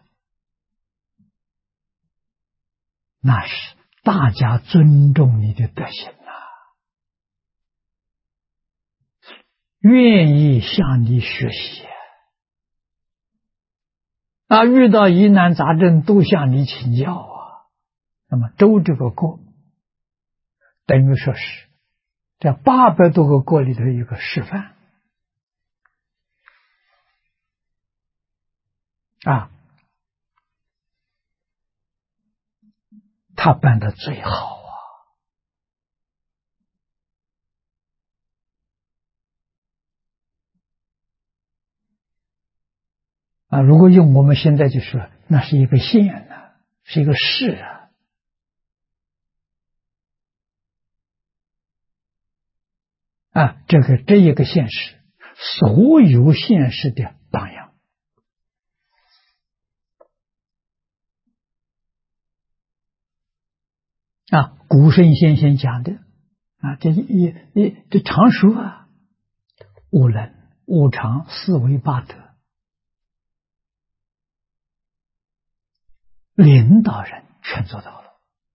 那是大家尊重你的德行愿意向你学习遇到疑难杂症都向你请教那么周这个国等于说是这800多个国里头一个示范他办得最好如果用我们现在就说，那是一个县是一个市这一个县市，所有县市的榜样古圣先贤讲的这常说无能无常四维八德，领导人全做到了，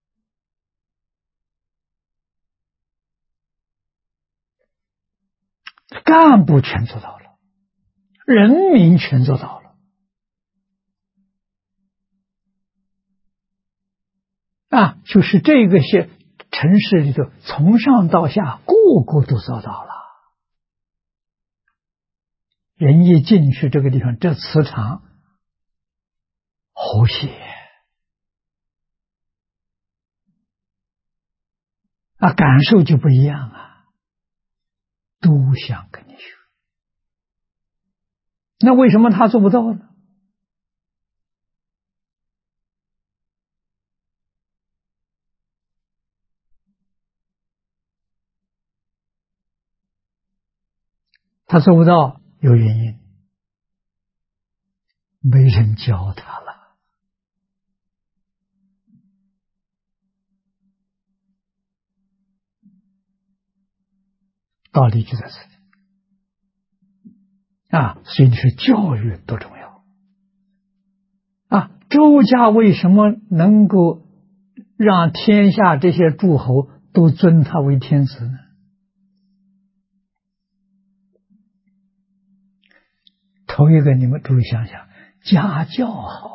干部全做到了，人民全做到了就是这个些城市里头，从上到下个个都做到了。人一进去这个地方，这磁场和谐感受就不一样都想跟你学。那为什么他做不到呢？他做不到有原因，没人教他了。道理就在这里所以你说教育多重要周家为什么能够让天下这些诸侯都尊他为天子呢？头一个，你们注意想想，家教好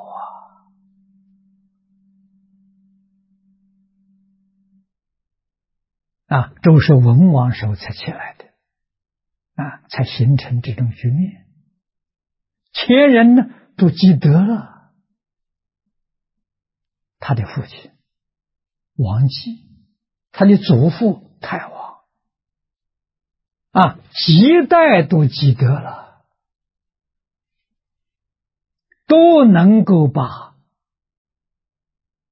周是文王时候才起来的才形成这种局面。前人呢都积德了，他的父亲王继，他的祖父太王几代都积德了，都能够把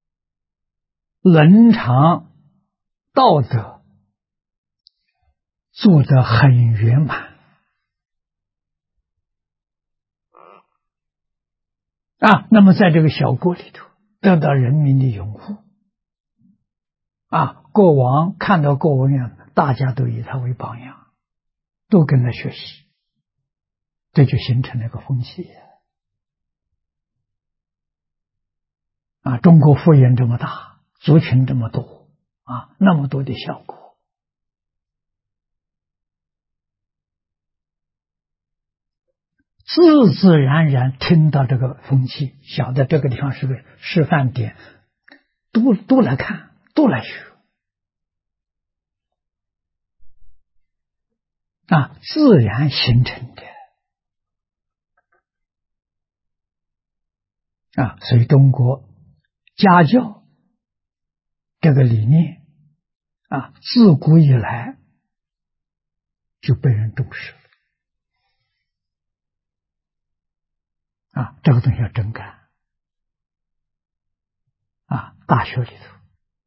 伦常道德做得很圆满啊。那么在这个小国里头得到人民的拥护啊，国王看到国王样，大家都以他为榜样，都跟他学习，这就形成了一个风气啊。中国幅员这么大，族群这么多啊，那么多的小国，自自然然听到这个风气，晓得这个地方是个示范点，都来看，都来学啊，自然形成的啊。所以中国家教这个理念啊，自古以来就被人重视了啊。这个东西要真干啊，大学里头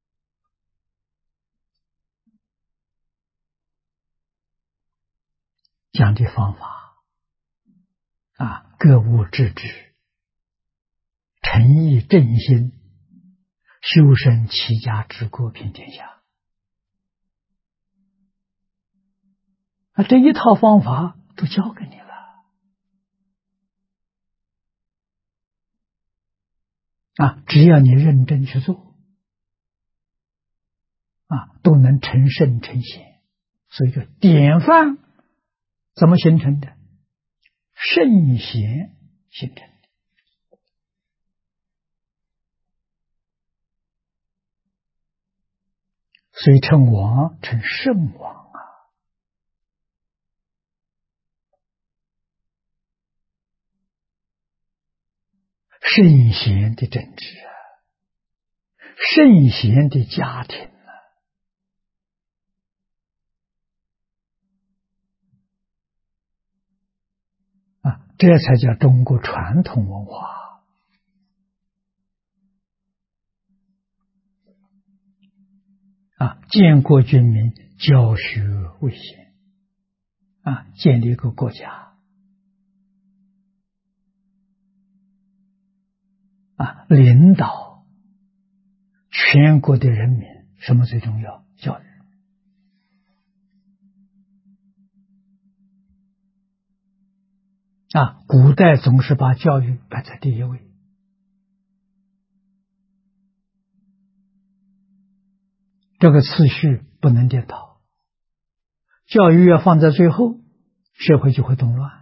讲的方法啊，格物致知，诚意正心，修身齐家治国平天下啊，这一套方法都教给你了啊，只要你认真去做啊，都能成圣成贤。所以说典范怎么形成的？圣贤形成的。所以称王称圣王啊。圣贤的政治啊，圣贤的家庭啊，这才叫中国传统文化啊。建国军民，教学为先啊，建立一个国家啊，领导全国的人民，什么最重要？教育啊。古代总是把教育摆在第一位，这个次序不能颠倒。教育要放在最后，社会就会动乱。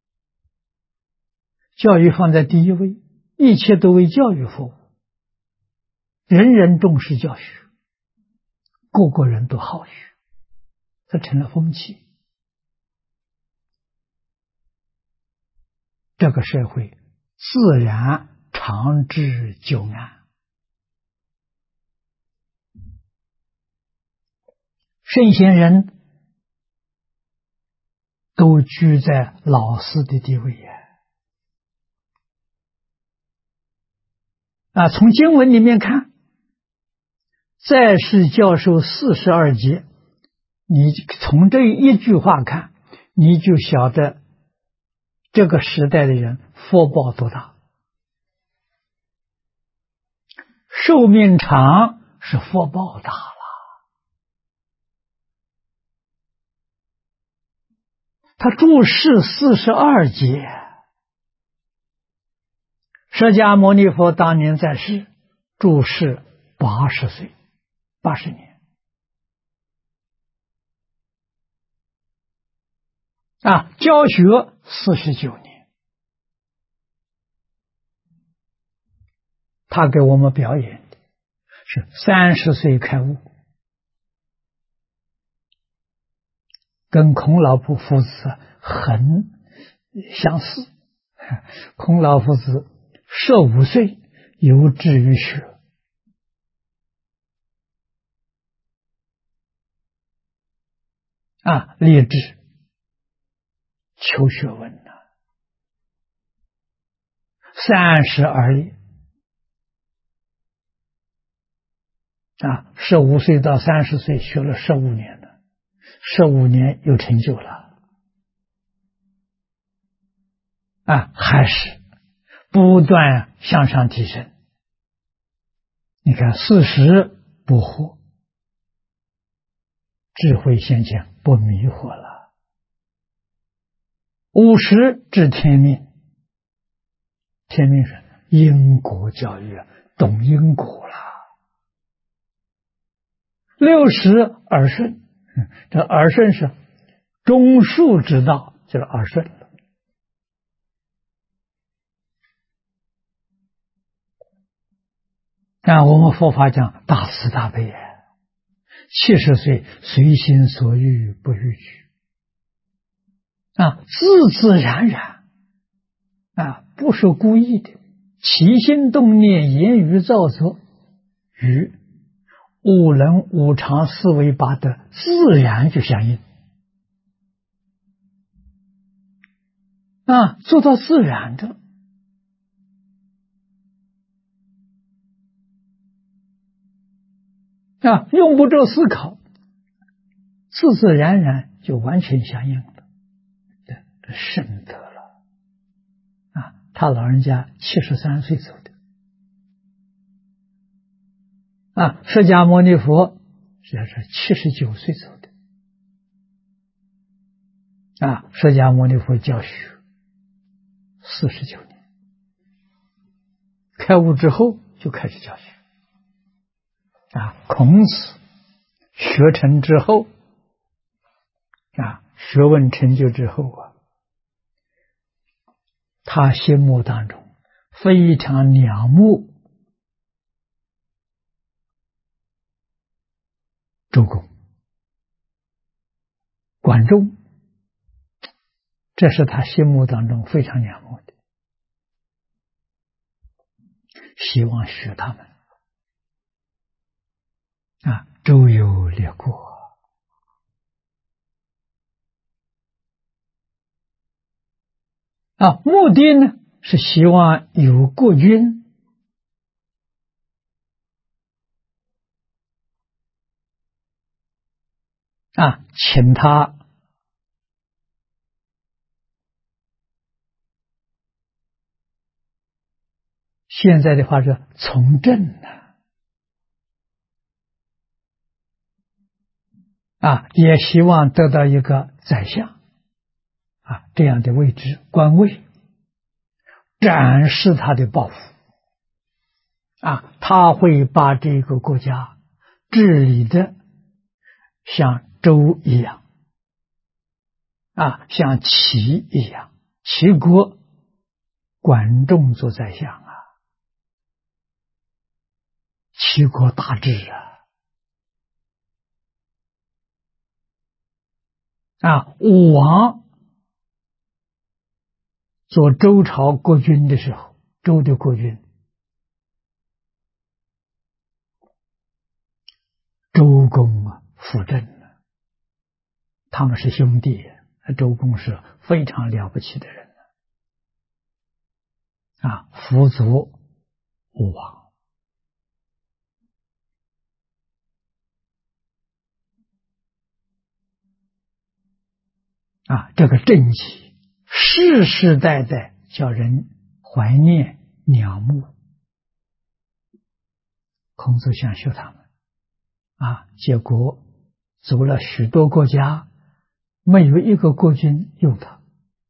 教育放在第一位，一切都为教育服务，人人重视教学，个个人都好学，这成了风气。这个社会自然长治久安。圣贤人都居在老师的地位啊。从经文里面看，在世教授42节，你从这一句话看，你就晓得这个时代的人福报多大。寿命长是福报大了。他住世42节，释迦牟尼佛当年在世，住世80岁，80年啊，教学49年，他给我们表演的是30岁开悟，跟孔老夫子很相似。孔老夫子15岁有志于学啊，立志求学问30而立啊，15岁到30岁学了15年了， 15年有成就了还是不断向上提升。你看40不惑，智慧现前不迷惑了，50知天命，天命是因果教育，懂因果了。60耳顺，这耳顺是中恕之道，就是耳顺了。我们佛法讲大慈大悲70岁随心所欲不逾矩自自然然不是故意的，起心动念言语造作与五能五常四维八德自然就相应做到自然的用不着思考，自自然然就完全相应了，这深得了他老人家73岁走的释迦牟尼佛是79岁走的释迦牟尼佛教学49年，开悟之后就开始教学孔子学成之后学问成就之后他心目当中非常仰慕周公、管仲，这是他心目当中非常仰慕的，希望学他们周游列国目的呢是希望有国君请他现在的话是从政也希望得到一个宰相这样的位置官位，展示他的抱负他会把这个国家治理的像周一样像齐一样，齐国管仲做宰相齐国大治武王做周朝国君的时候，周的国君周公辅政他们是兄弟，周公是非常了不起的人辅佐武王这个政绩世世代代叫人怀念仰慕。孔子想学他们结果走了许多国家，没有一个国君用他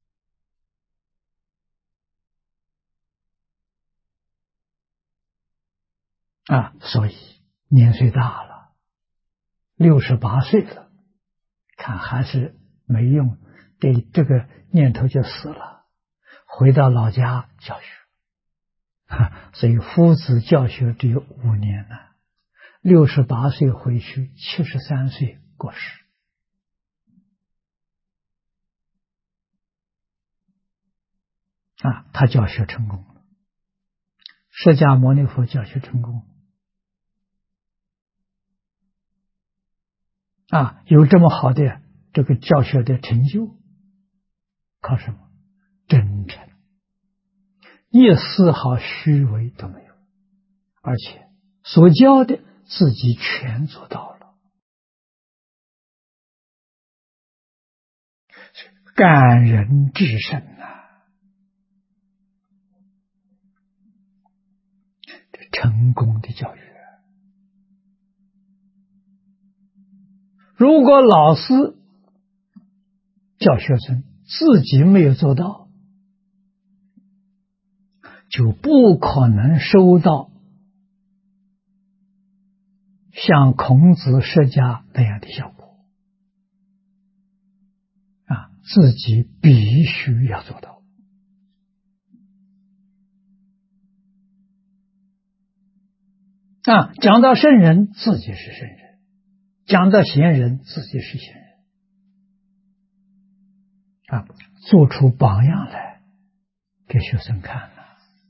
所以年岁大了，68岁了，看还是没用，对这个念头就死了，回到老家教学所以夫子教学只有5年了，68岁回去，73岁过世他教学成功了，释迦牟尼佛教学成功有这么好的这个教学的成就，靠什么？真诚，一丝毫虚伪都没有，而且所教的自己全做到了。 感人至深啊！这成功的教育，如果老师教学生自己没有做到，就不可能收到像孔子、释迦那样的效果啊！自己必须要做到啊！讲到圣人，自己是圣人；讲到贤人，自己是贤人啊！做出榜样来给学生看了，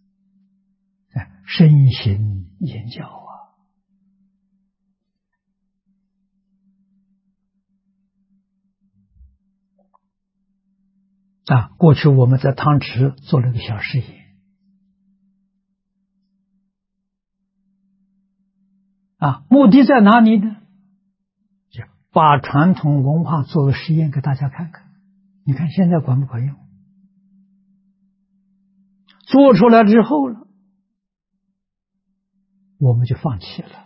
身行言教啊！过去我们在汤池做了个小实验啊，目的在哪里呢？就把传统文化做个实验给大家看看，你看现在管不管用？做出来之后了，我们就放弃了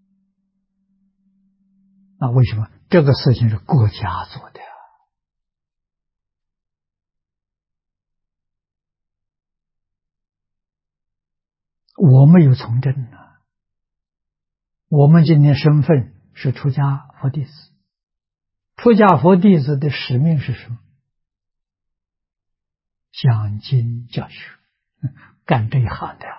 啊？为什么？这个事情是国家做的，我没有从政啊。我们今天身份是出家佛弟子，出家佛弟子的使命是什么？讲经教学，干这一行的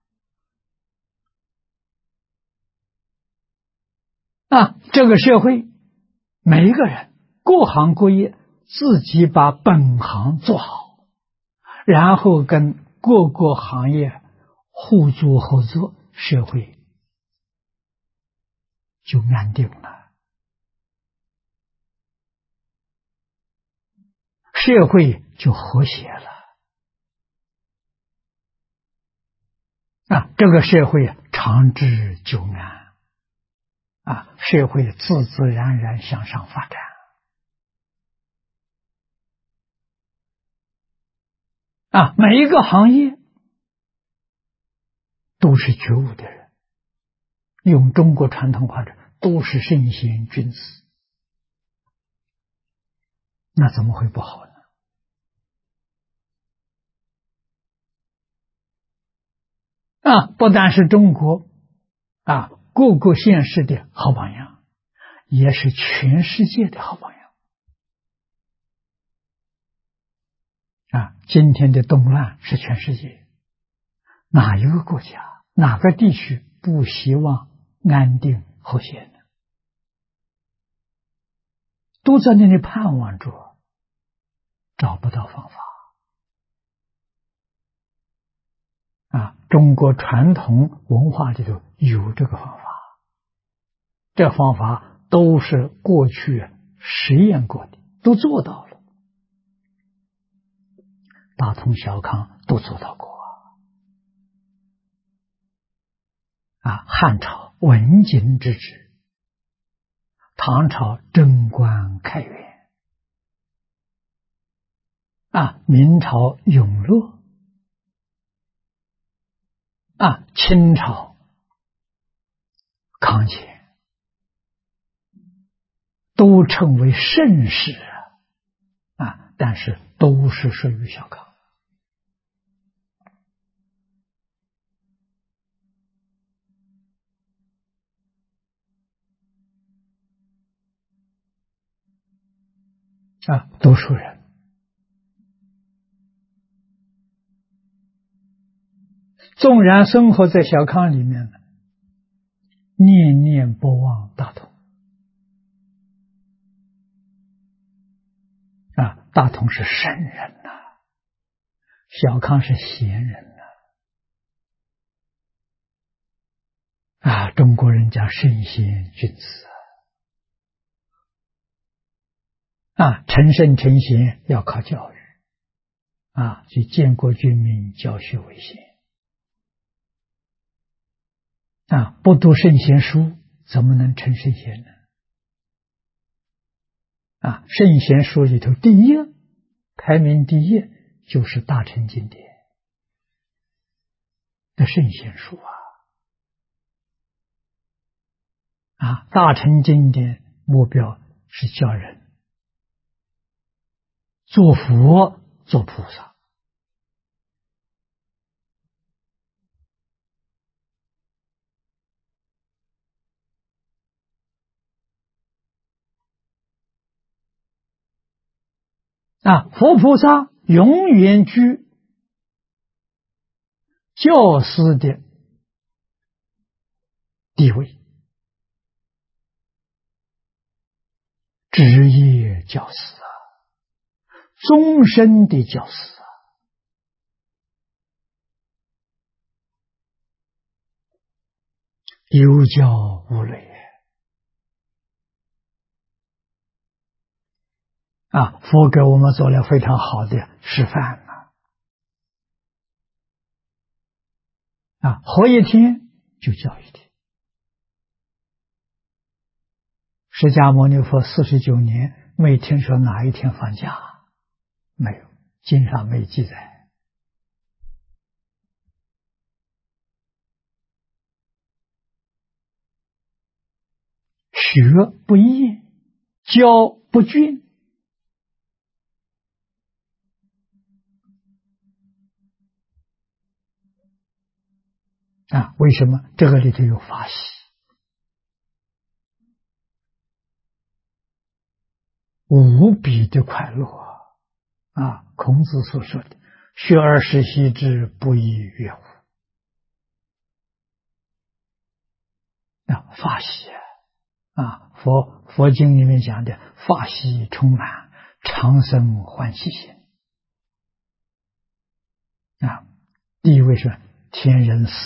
啊！这个社会每一个人各行各业自己把本行做好，然后跟各个行业互助合作，社会就安定了，社会就和谐了啊！这个社会长治久安啊，社会自自然然向上发展啊！每一个行业都是觉悟的人，用中国传统话说，都是圣贤君子，那怎么会不好呢？啊，不但是中国啊，各个县市的好榜样，也是全世界的好榜样啊！今天的动乱是全世界哪一个国家、哪个地区不希望安定和谐呢？都在那里盼望着，找不到方法啊！中国传统文化里头有这个方法，这方法都是过去实验过的，都做到了。大同小康都做到过啊！汉朝文景之治，唐朝贞观开元啊，明朝永乐啊，清朝康乾，都称为盛世啊，但是都是属于小康啊，读书人纵然生活在小康里面，念念不忘大同啊！大同是圣人呐，小康是贤人呐啊！中国人讲圣贤君子啊，成圣成贤要靠教育啊，去建国军民，教学为先啊！不读圣贤书，怎么能成圣贤呢？啊，圣贤书里头第一排名第一就是大乘经典的圣贤书大乘经典目标是教人做佛做菩萨佛菩萨永远居教师的地位，职业教师终身的教师有教无类佛给我们做了非常好的示范活一天就教一天。释迦牟尼佛49年没听说哪一天放假，没有，经上没记载。学不厌，教不倦为什么？这个里头有法喜，无比的快乐孔子所说的学而时习之，不亦说乎法喜佛经里面讲的法喜充满，常生欢喜心第一位是天人师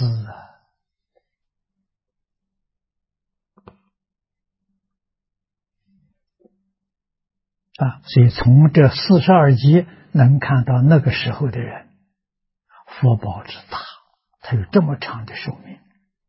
所以从这42节能看到那个时候的人福报之大，他有这么长的寿命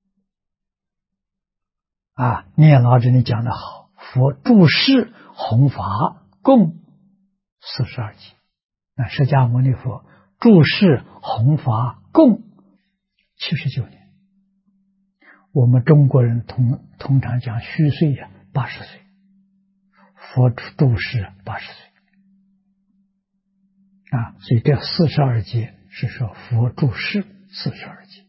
念老这里讲得好，佛住世弘法共42劫，释迦牟尼佛住世弘法共79年。我们中国人通常讲虚岁80岁，佛住世80岁所以这42劫是说佛住世42劫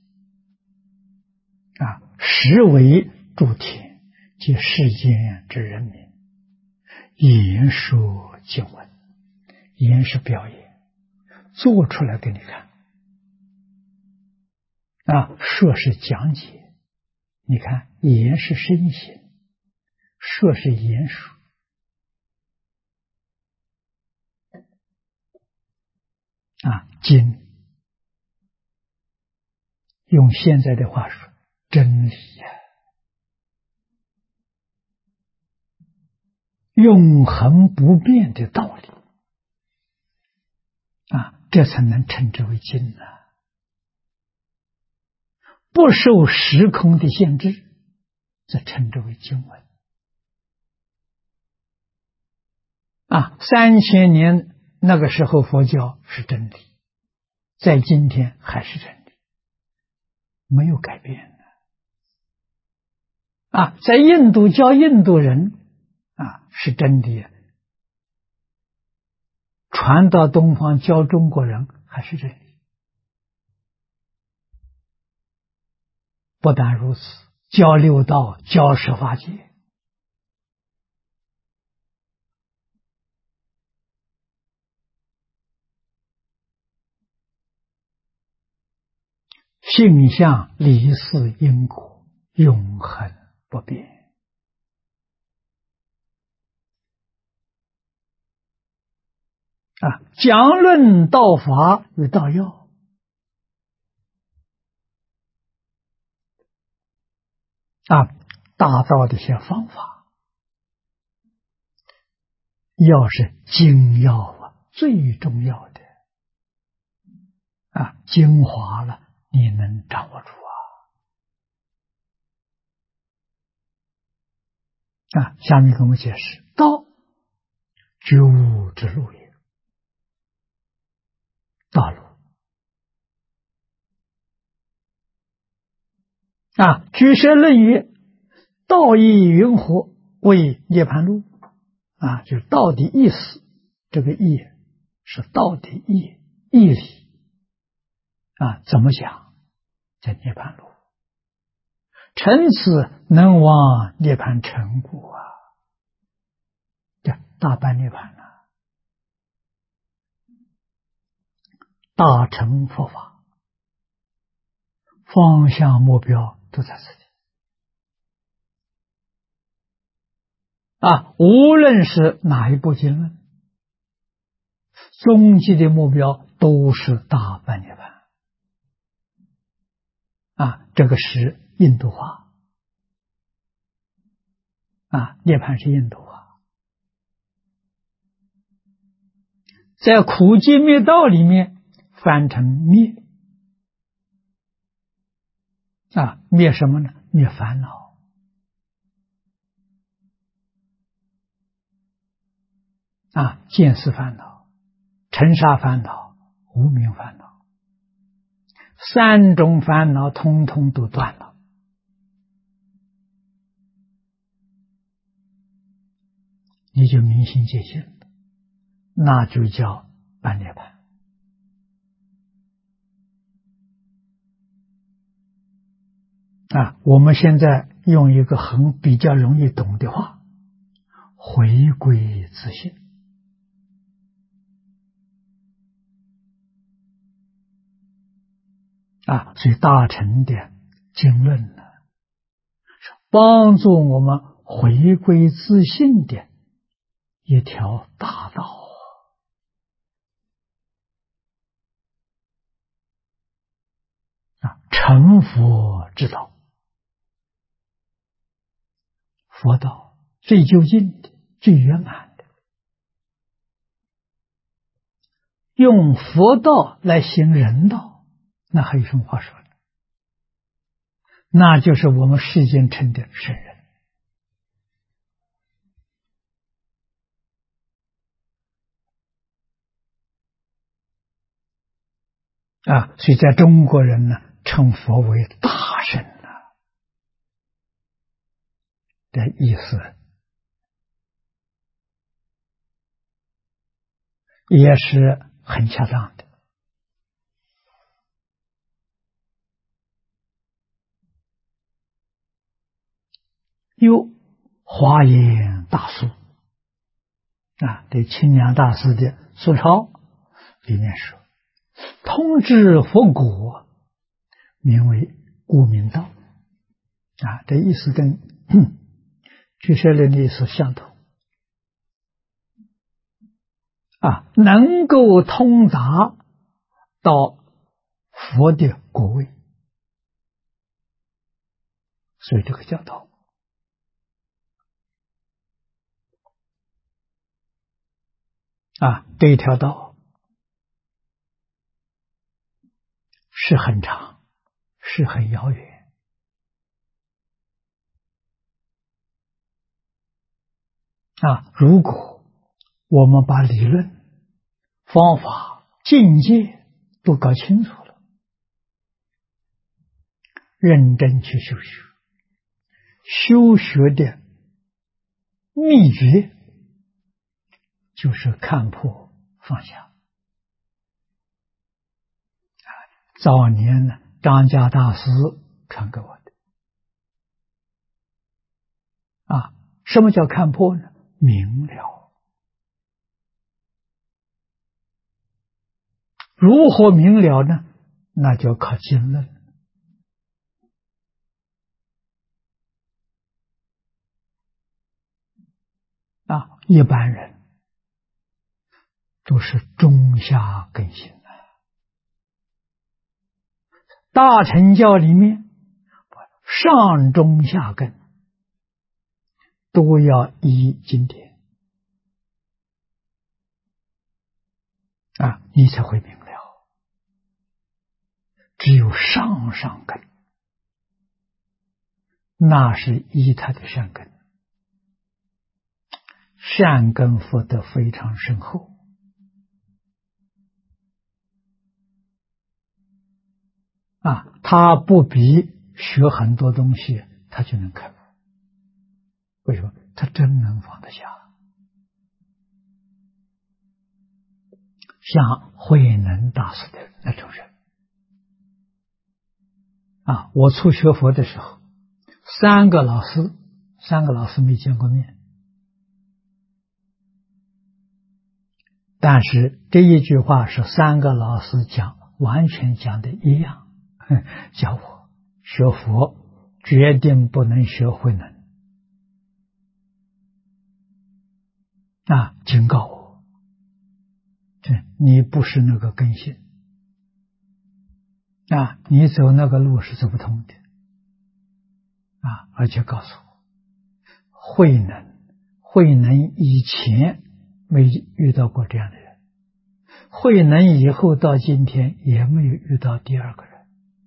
实为诸天及世间之人民，言说经文，言是表演，做出来给你看说是讲解，你看言是身形，说是言说经用现在的话说真理永恒不变的道理这才能称之为经不受时空的限制，则称之为经文3000年那个时候佛教是真理，在今天还是真理，没有改变在印度教印度人是真理，传到东方教中国人还是真理。不但如此，教六道，教十法界，性相离事因果，永恒不变讲论道法与道要大道的一些方法，要是精要最重要的精华了，你能掌握住下面跟我们解释，道觉悟之路也道路。俱舍论曰：道义云何为涅盘路？就是道的意思，这个义是道的义理怎么讲？叫涅盘路。乘此能往涅盘成果叫大般涅盘大乘佛法方向目标都在此地无论是哪一部经论，终极的目标都是大般涅盘这个是印度话涅盘是印度话。在苦集灭道里面翻成灭灭什么呢？灭烦恼见思烦恼、尘沙烦恼、无明烦恼，三种烦恼通通都断了。你就明心见性了，那就叫般涅槃我们现在用一个比较容易懂的话，回归自性所以大乘的经论呢，是帮助我们回归自性的一条大道成佛之道，佛道最究竟的、最圆满的，用佛道来行人道，那还有什么话说呢？那就是我们世间称的圣人所以在中国人呢，称佛为大圣的意思，也是很恰当的。有华严大疏对清凉大师的疏钞里面说，通知佛果，名为故明道这意思跟俱舍论的意思相同能够通达到佛的果位，所以这个叫道这一条道是很长，是很遥远如果我们把理论、方法、境界都搞清楚了，认真去修学，修学的秘诀就是看破放下早年呢，张家大师传给我的什么叫看破呢？明了。如何明了呢？那就靠经论一般人都是中下根性大乘教里面上中下根都要依经典你才会明了。只有上根，那是依他的善根，善根福德非常深厚他不比学很多东西他就能开悟。为什么？他真能放得下。像慧能大师的那种人我初学佛的时候，三个老师没见过面，但是这一句话是三个老师完全讲的一样，叫我学佛决定不能学慧能警告我，你不是那个根性你走那个路是走不通的而且告诉我，慧能以前没遇到过这样的人，慧能以后到今天也没有遇到第二个人，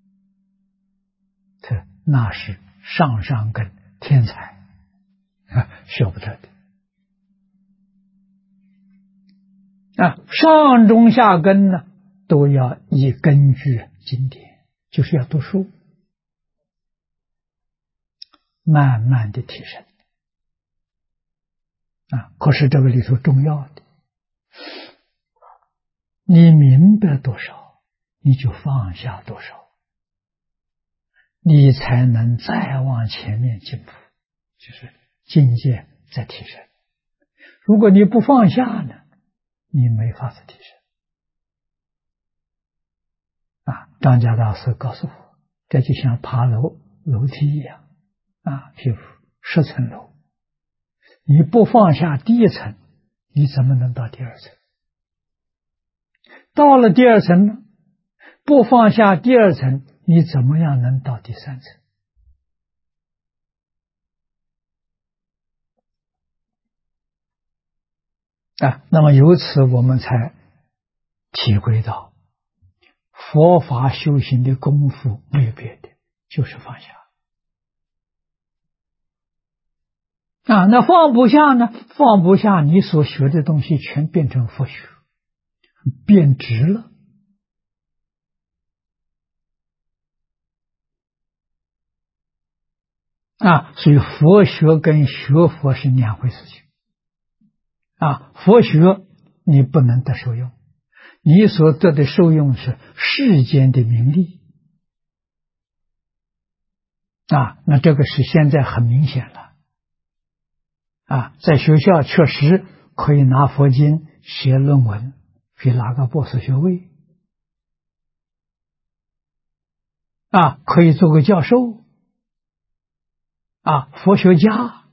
那是上根天才学不得的上中下根呢都要以根据经典，就是要读书，慢慢的提升可是这个里头重要的，你明白多少你就放下多少，你才能再往前面进步，就是境界在提升。如果你不放下呢，你没法子提升张家大师告诉我，这就像爬楼梯一样譬如10层楼，你不放下第一层，你怎么能到第二层？到了第二层呢，不放下第二层，你怎么样能到第三层？那么由此我们才体会到佛法修行的功夫没有别的，就是放下那放不下呢？放不下，你所学的东西全变成佛学，变质了所以佛学跟学佛是两回事情佛学你不能得受用，你所得的受用是世间的名利那这个是现在很明显了在学校确实可以拿佛经写论文，可以拿个博士学位可以做个教授佛学家，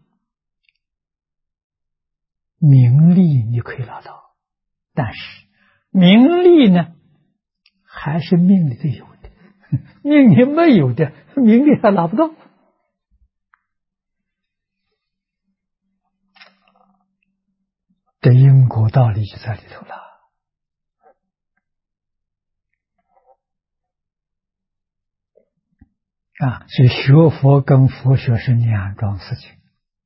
名利你可以拿到，但是名利呢还是命里头有的，命里没有的名利还拿不到这因果道理就在里头了所以学佛跟佛学是两桩事情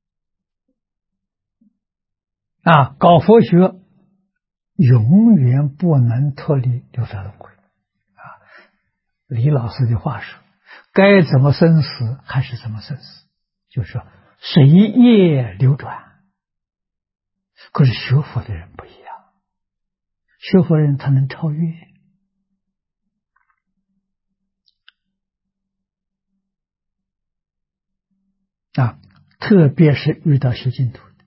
搞佛学永远不能脱离六道轮回李老师的话说，该怎么生死还是怎么生死，就是说随业流转。可是学佛的人不一样，学佛人他能超越特别是遇到修净土的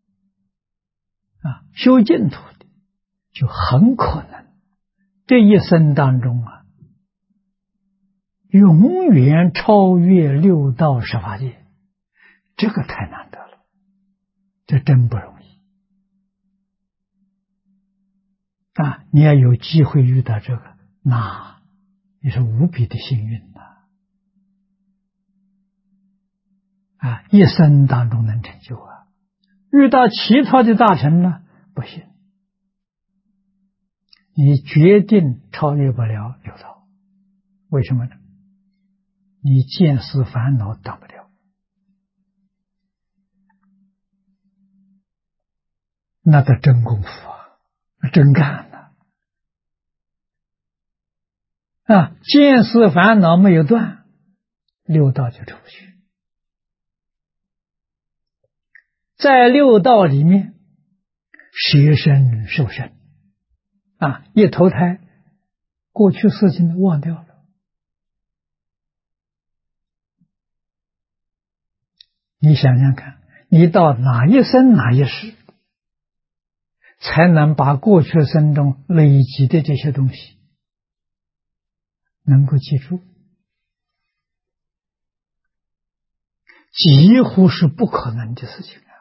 修净土的就很可能这一生当中永远超越六道十法界，这个太难得了，这真不容易你要有机会遇到这个，那你是无比的幸运一生当中能成就遇到其他的大臣呢不行，你决定超越不了六道，为什么呢？你见思烦恼挡不了，那得真功夫真干见思烦恼没有断，六道就出不去。在六道里面，学生受生一投胎，过去事情都忘掉了。你想想看，你到哪一生哪一世，才能把过去生中累积的这些东西能够记住？几乎是不可能的事情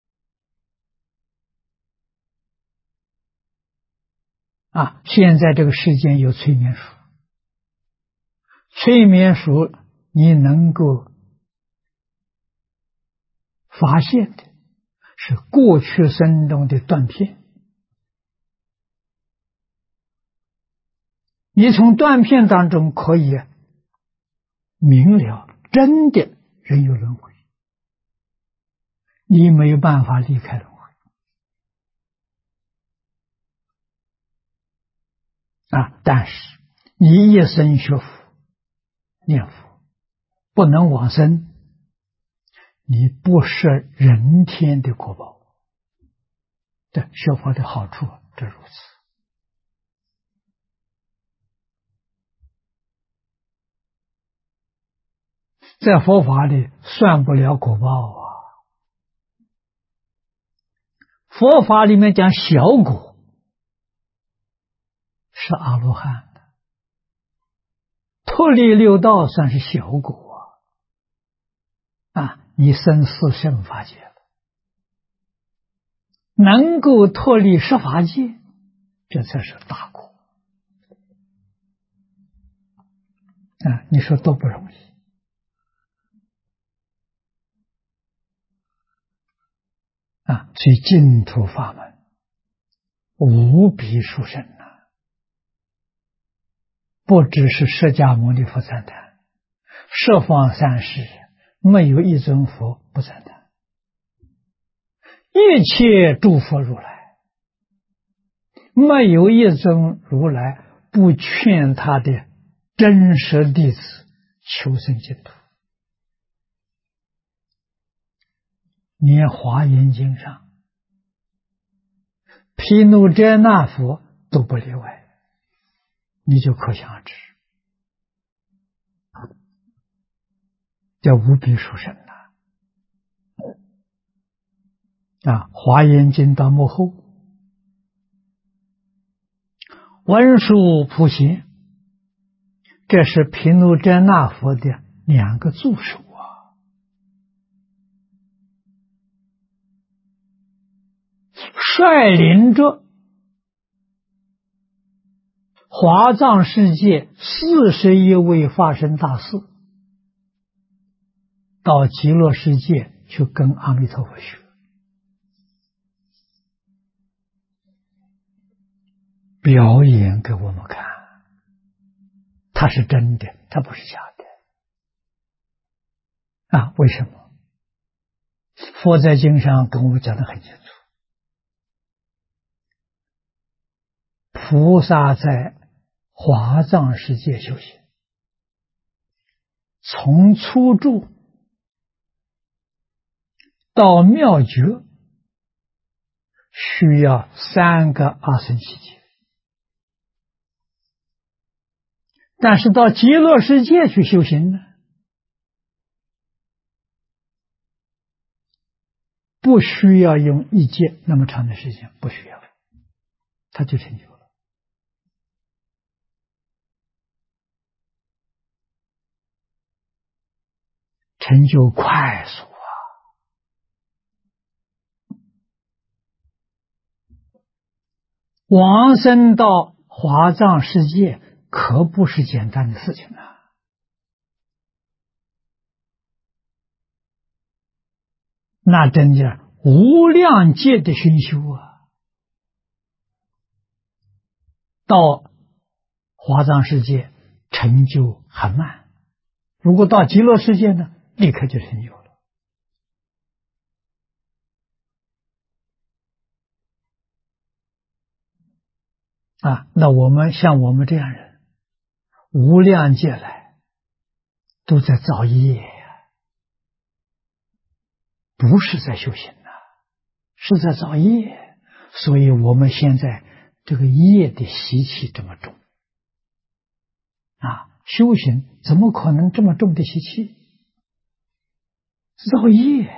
现在这个世间有催眠术，催眠术你能够发现的是过去生中的断片，你从断片当中可以明了真的人有轮回，你没有办法离开轮回但是你一生学佛念佛不能往生，你不是人天的果报。对，学佛的好处这如此。在佛法里算不了果报佛法里面讲小果是阿罗汉的，脱离六道算是小果你生四圣法界了，能够脱离十法界，这才是大果你说多不容易所以净土法门无比殊胜不只是释迦牟尼佛赞叹，十方三世没有一尊佛不赞叹，一切诸佛如来没有一尊如来不劝他的真实弟子求生净土。连华严经上毗卢遮那佛都不例外，你就可想而知叫无比殊胜华严经到幕后文殊普贤，这是毗卢遮那佛的两个助手率领着华藏世界41位法身大士到极乐世界去跟阿弥陀佛学，表演给我们看，它是真的，它不是假的为什么？佛在经上跟我们讲得很清楚，菩萨在华藏世界修行，从初住到妙觉需要3个阿僧祇劫，但是到极乐世界去修行呢，不需要用一劫那么长的时间，不需要，他就成就了。成就快速往生到华藏世界可不是简单的事情那真的无量劫的熏修到华藏世界成就很慢，如果到极乐世界呢，立刻就成就了那我们像我们这样人， 无量劫来都在造业呀，不是在修行呐，是在造业。所以我们现在这个业的习气这么重啊，修行怎么可能这么重的习气？造业，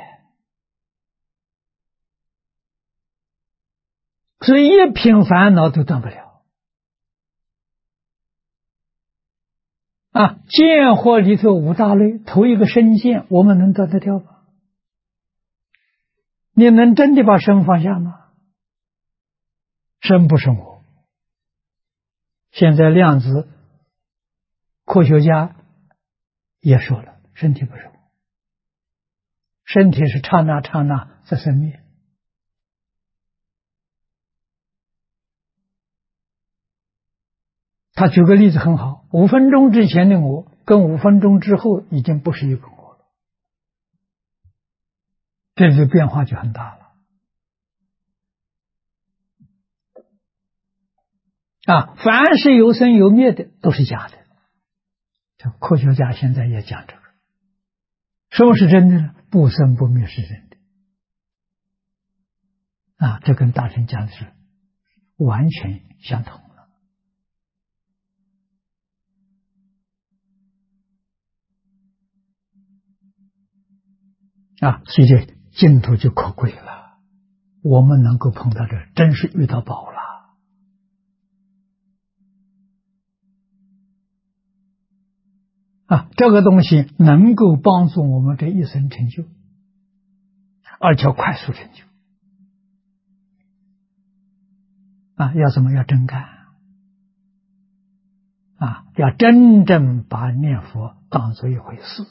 所以一品烦恼都断不了啊！见惑里头五大类，头一个身见，我们能断得掉吗？你能真的把身放下吗？身不是我。现在量子科学家也说了，身体不是我，身体是刹那刹那在生灭。他举个例子很好，5分钟之前的我跟5分钟之后已经不是一个我了，这就变化就很大了啊！凡是有生有灭的都是假的，这科学家现在也讲这个。什么是真的呢？不生不灭是真的啊！这跟大乘讲的是完全相同了啊！所以这净土就可贵了，我们能够碰到这，真是遇到宝了啊！这个东西能够帮助我们这一生成就，而且快速成就啊！要怎么要真干啊？要真正把念佛当作一回事，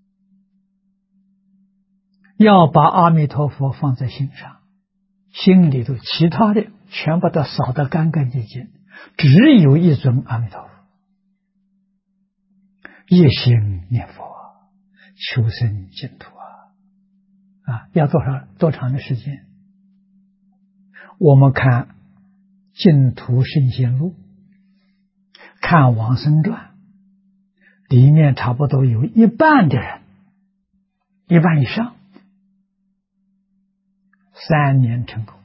要把阿弥陀佛放在心上，心里头其他的全把它扫得干干净净，只有一尊阿弥陀佛，一心念佛，求生净土啊！要多长的时间？我们看《净土圣贤录》，看《往生传》，里面差不多有一半的人，1半以上3年成功，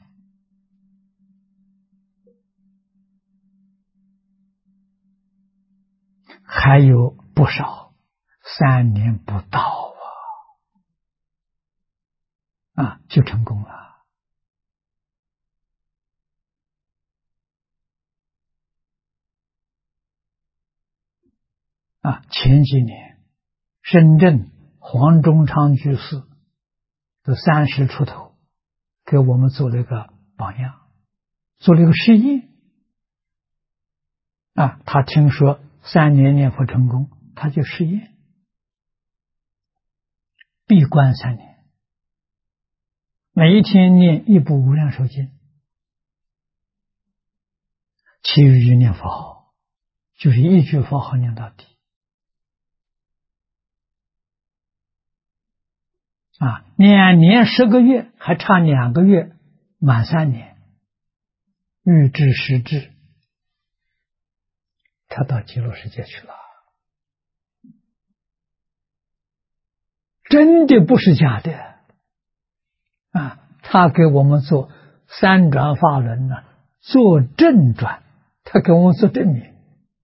还有不少3年不到啊就成功了啊！前几年深圳黄忠昌居士都30出头，给我们做了一个榜样，做了一个试验啊！他听说3年念佛成功，他就试验，闭关3年，每一天念一部无量寿经，其余念佛号，就是一句佛号念到底啊！2年10个月，还差2个月满3年，欲知时至，他到极乐世界去了，真的不是假的啊！他给我们做3转法轮呢，做正转，他给我们做证明。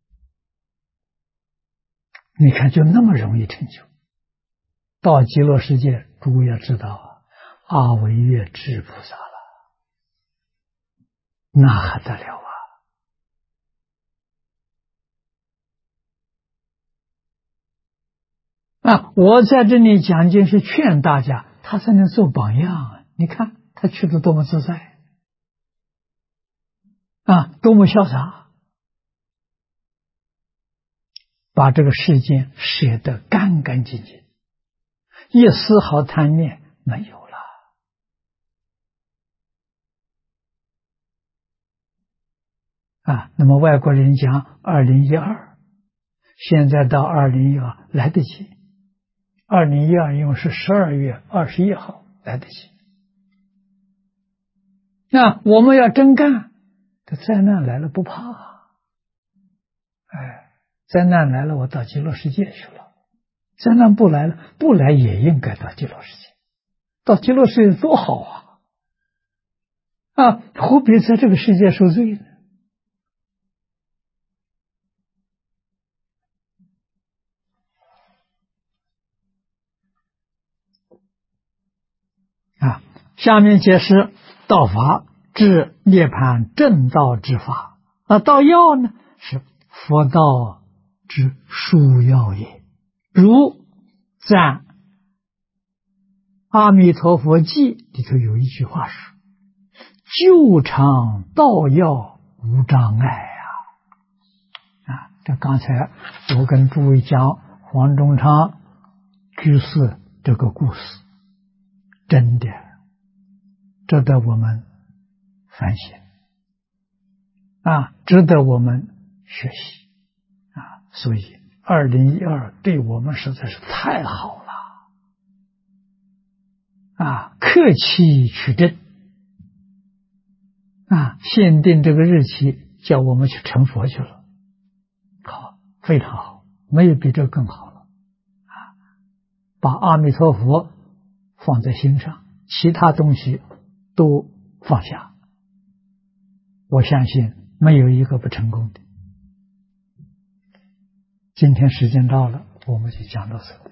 你看，就那么容易成就。到极乐世界，诸位要知道阿惟越致菩萨了，那还得了啊！我在这里讲经是劝大家，他才能做榜样啊！你看他去的多么自在啊，多么潇洒，把这个世间舍得干干净净，一丝毫贪念没有了啊！那么外国人讲2012，现在到2012来得及，2012因为是12月21号来得及。那我们要真干，这灾难来了不怕，哎， 灾难来了，我到极乐世界去了；灾难不来了，不来也应该到极乐世界。到极乐世界多好啊！何必在这个世界受罪呢？下面解释道法至涅槃正道之法。道要呢，是佛道之殊要也。如赞阿弥陀佛记里头有一句话说：“究常道要无障碍这刚才我跟诸位讲黄宗昌居士这个故事，真的值得我们反省值得我们学习所以2012对我们实在是太好了克期取证限定这个日期，叫我们去成佛去了。好，非常好，没有比这更好了把阿弥陀佛放在心上，其他东西都放下，我相信没有一个不成功的。今天时间到了，我们就讲到这里。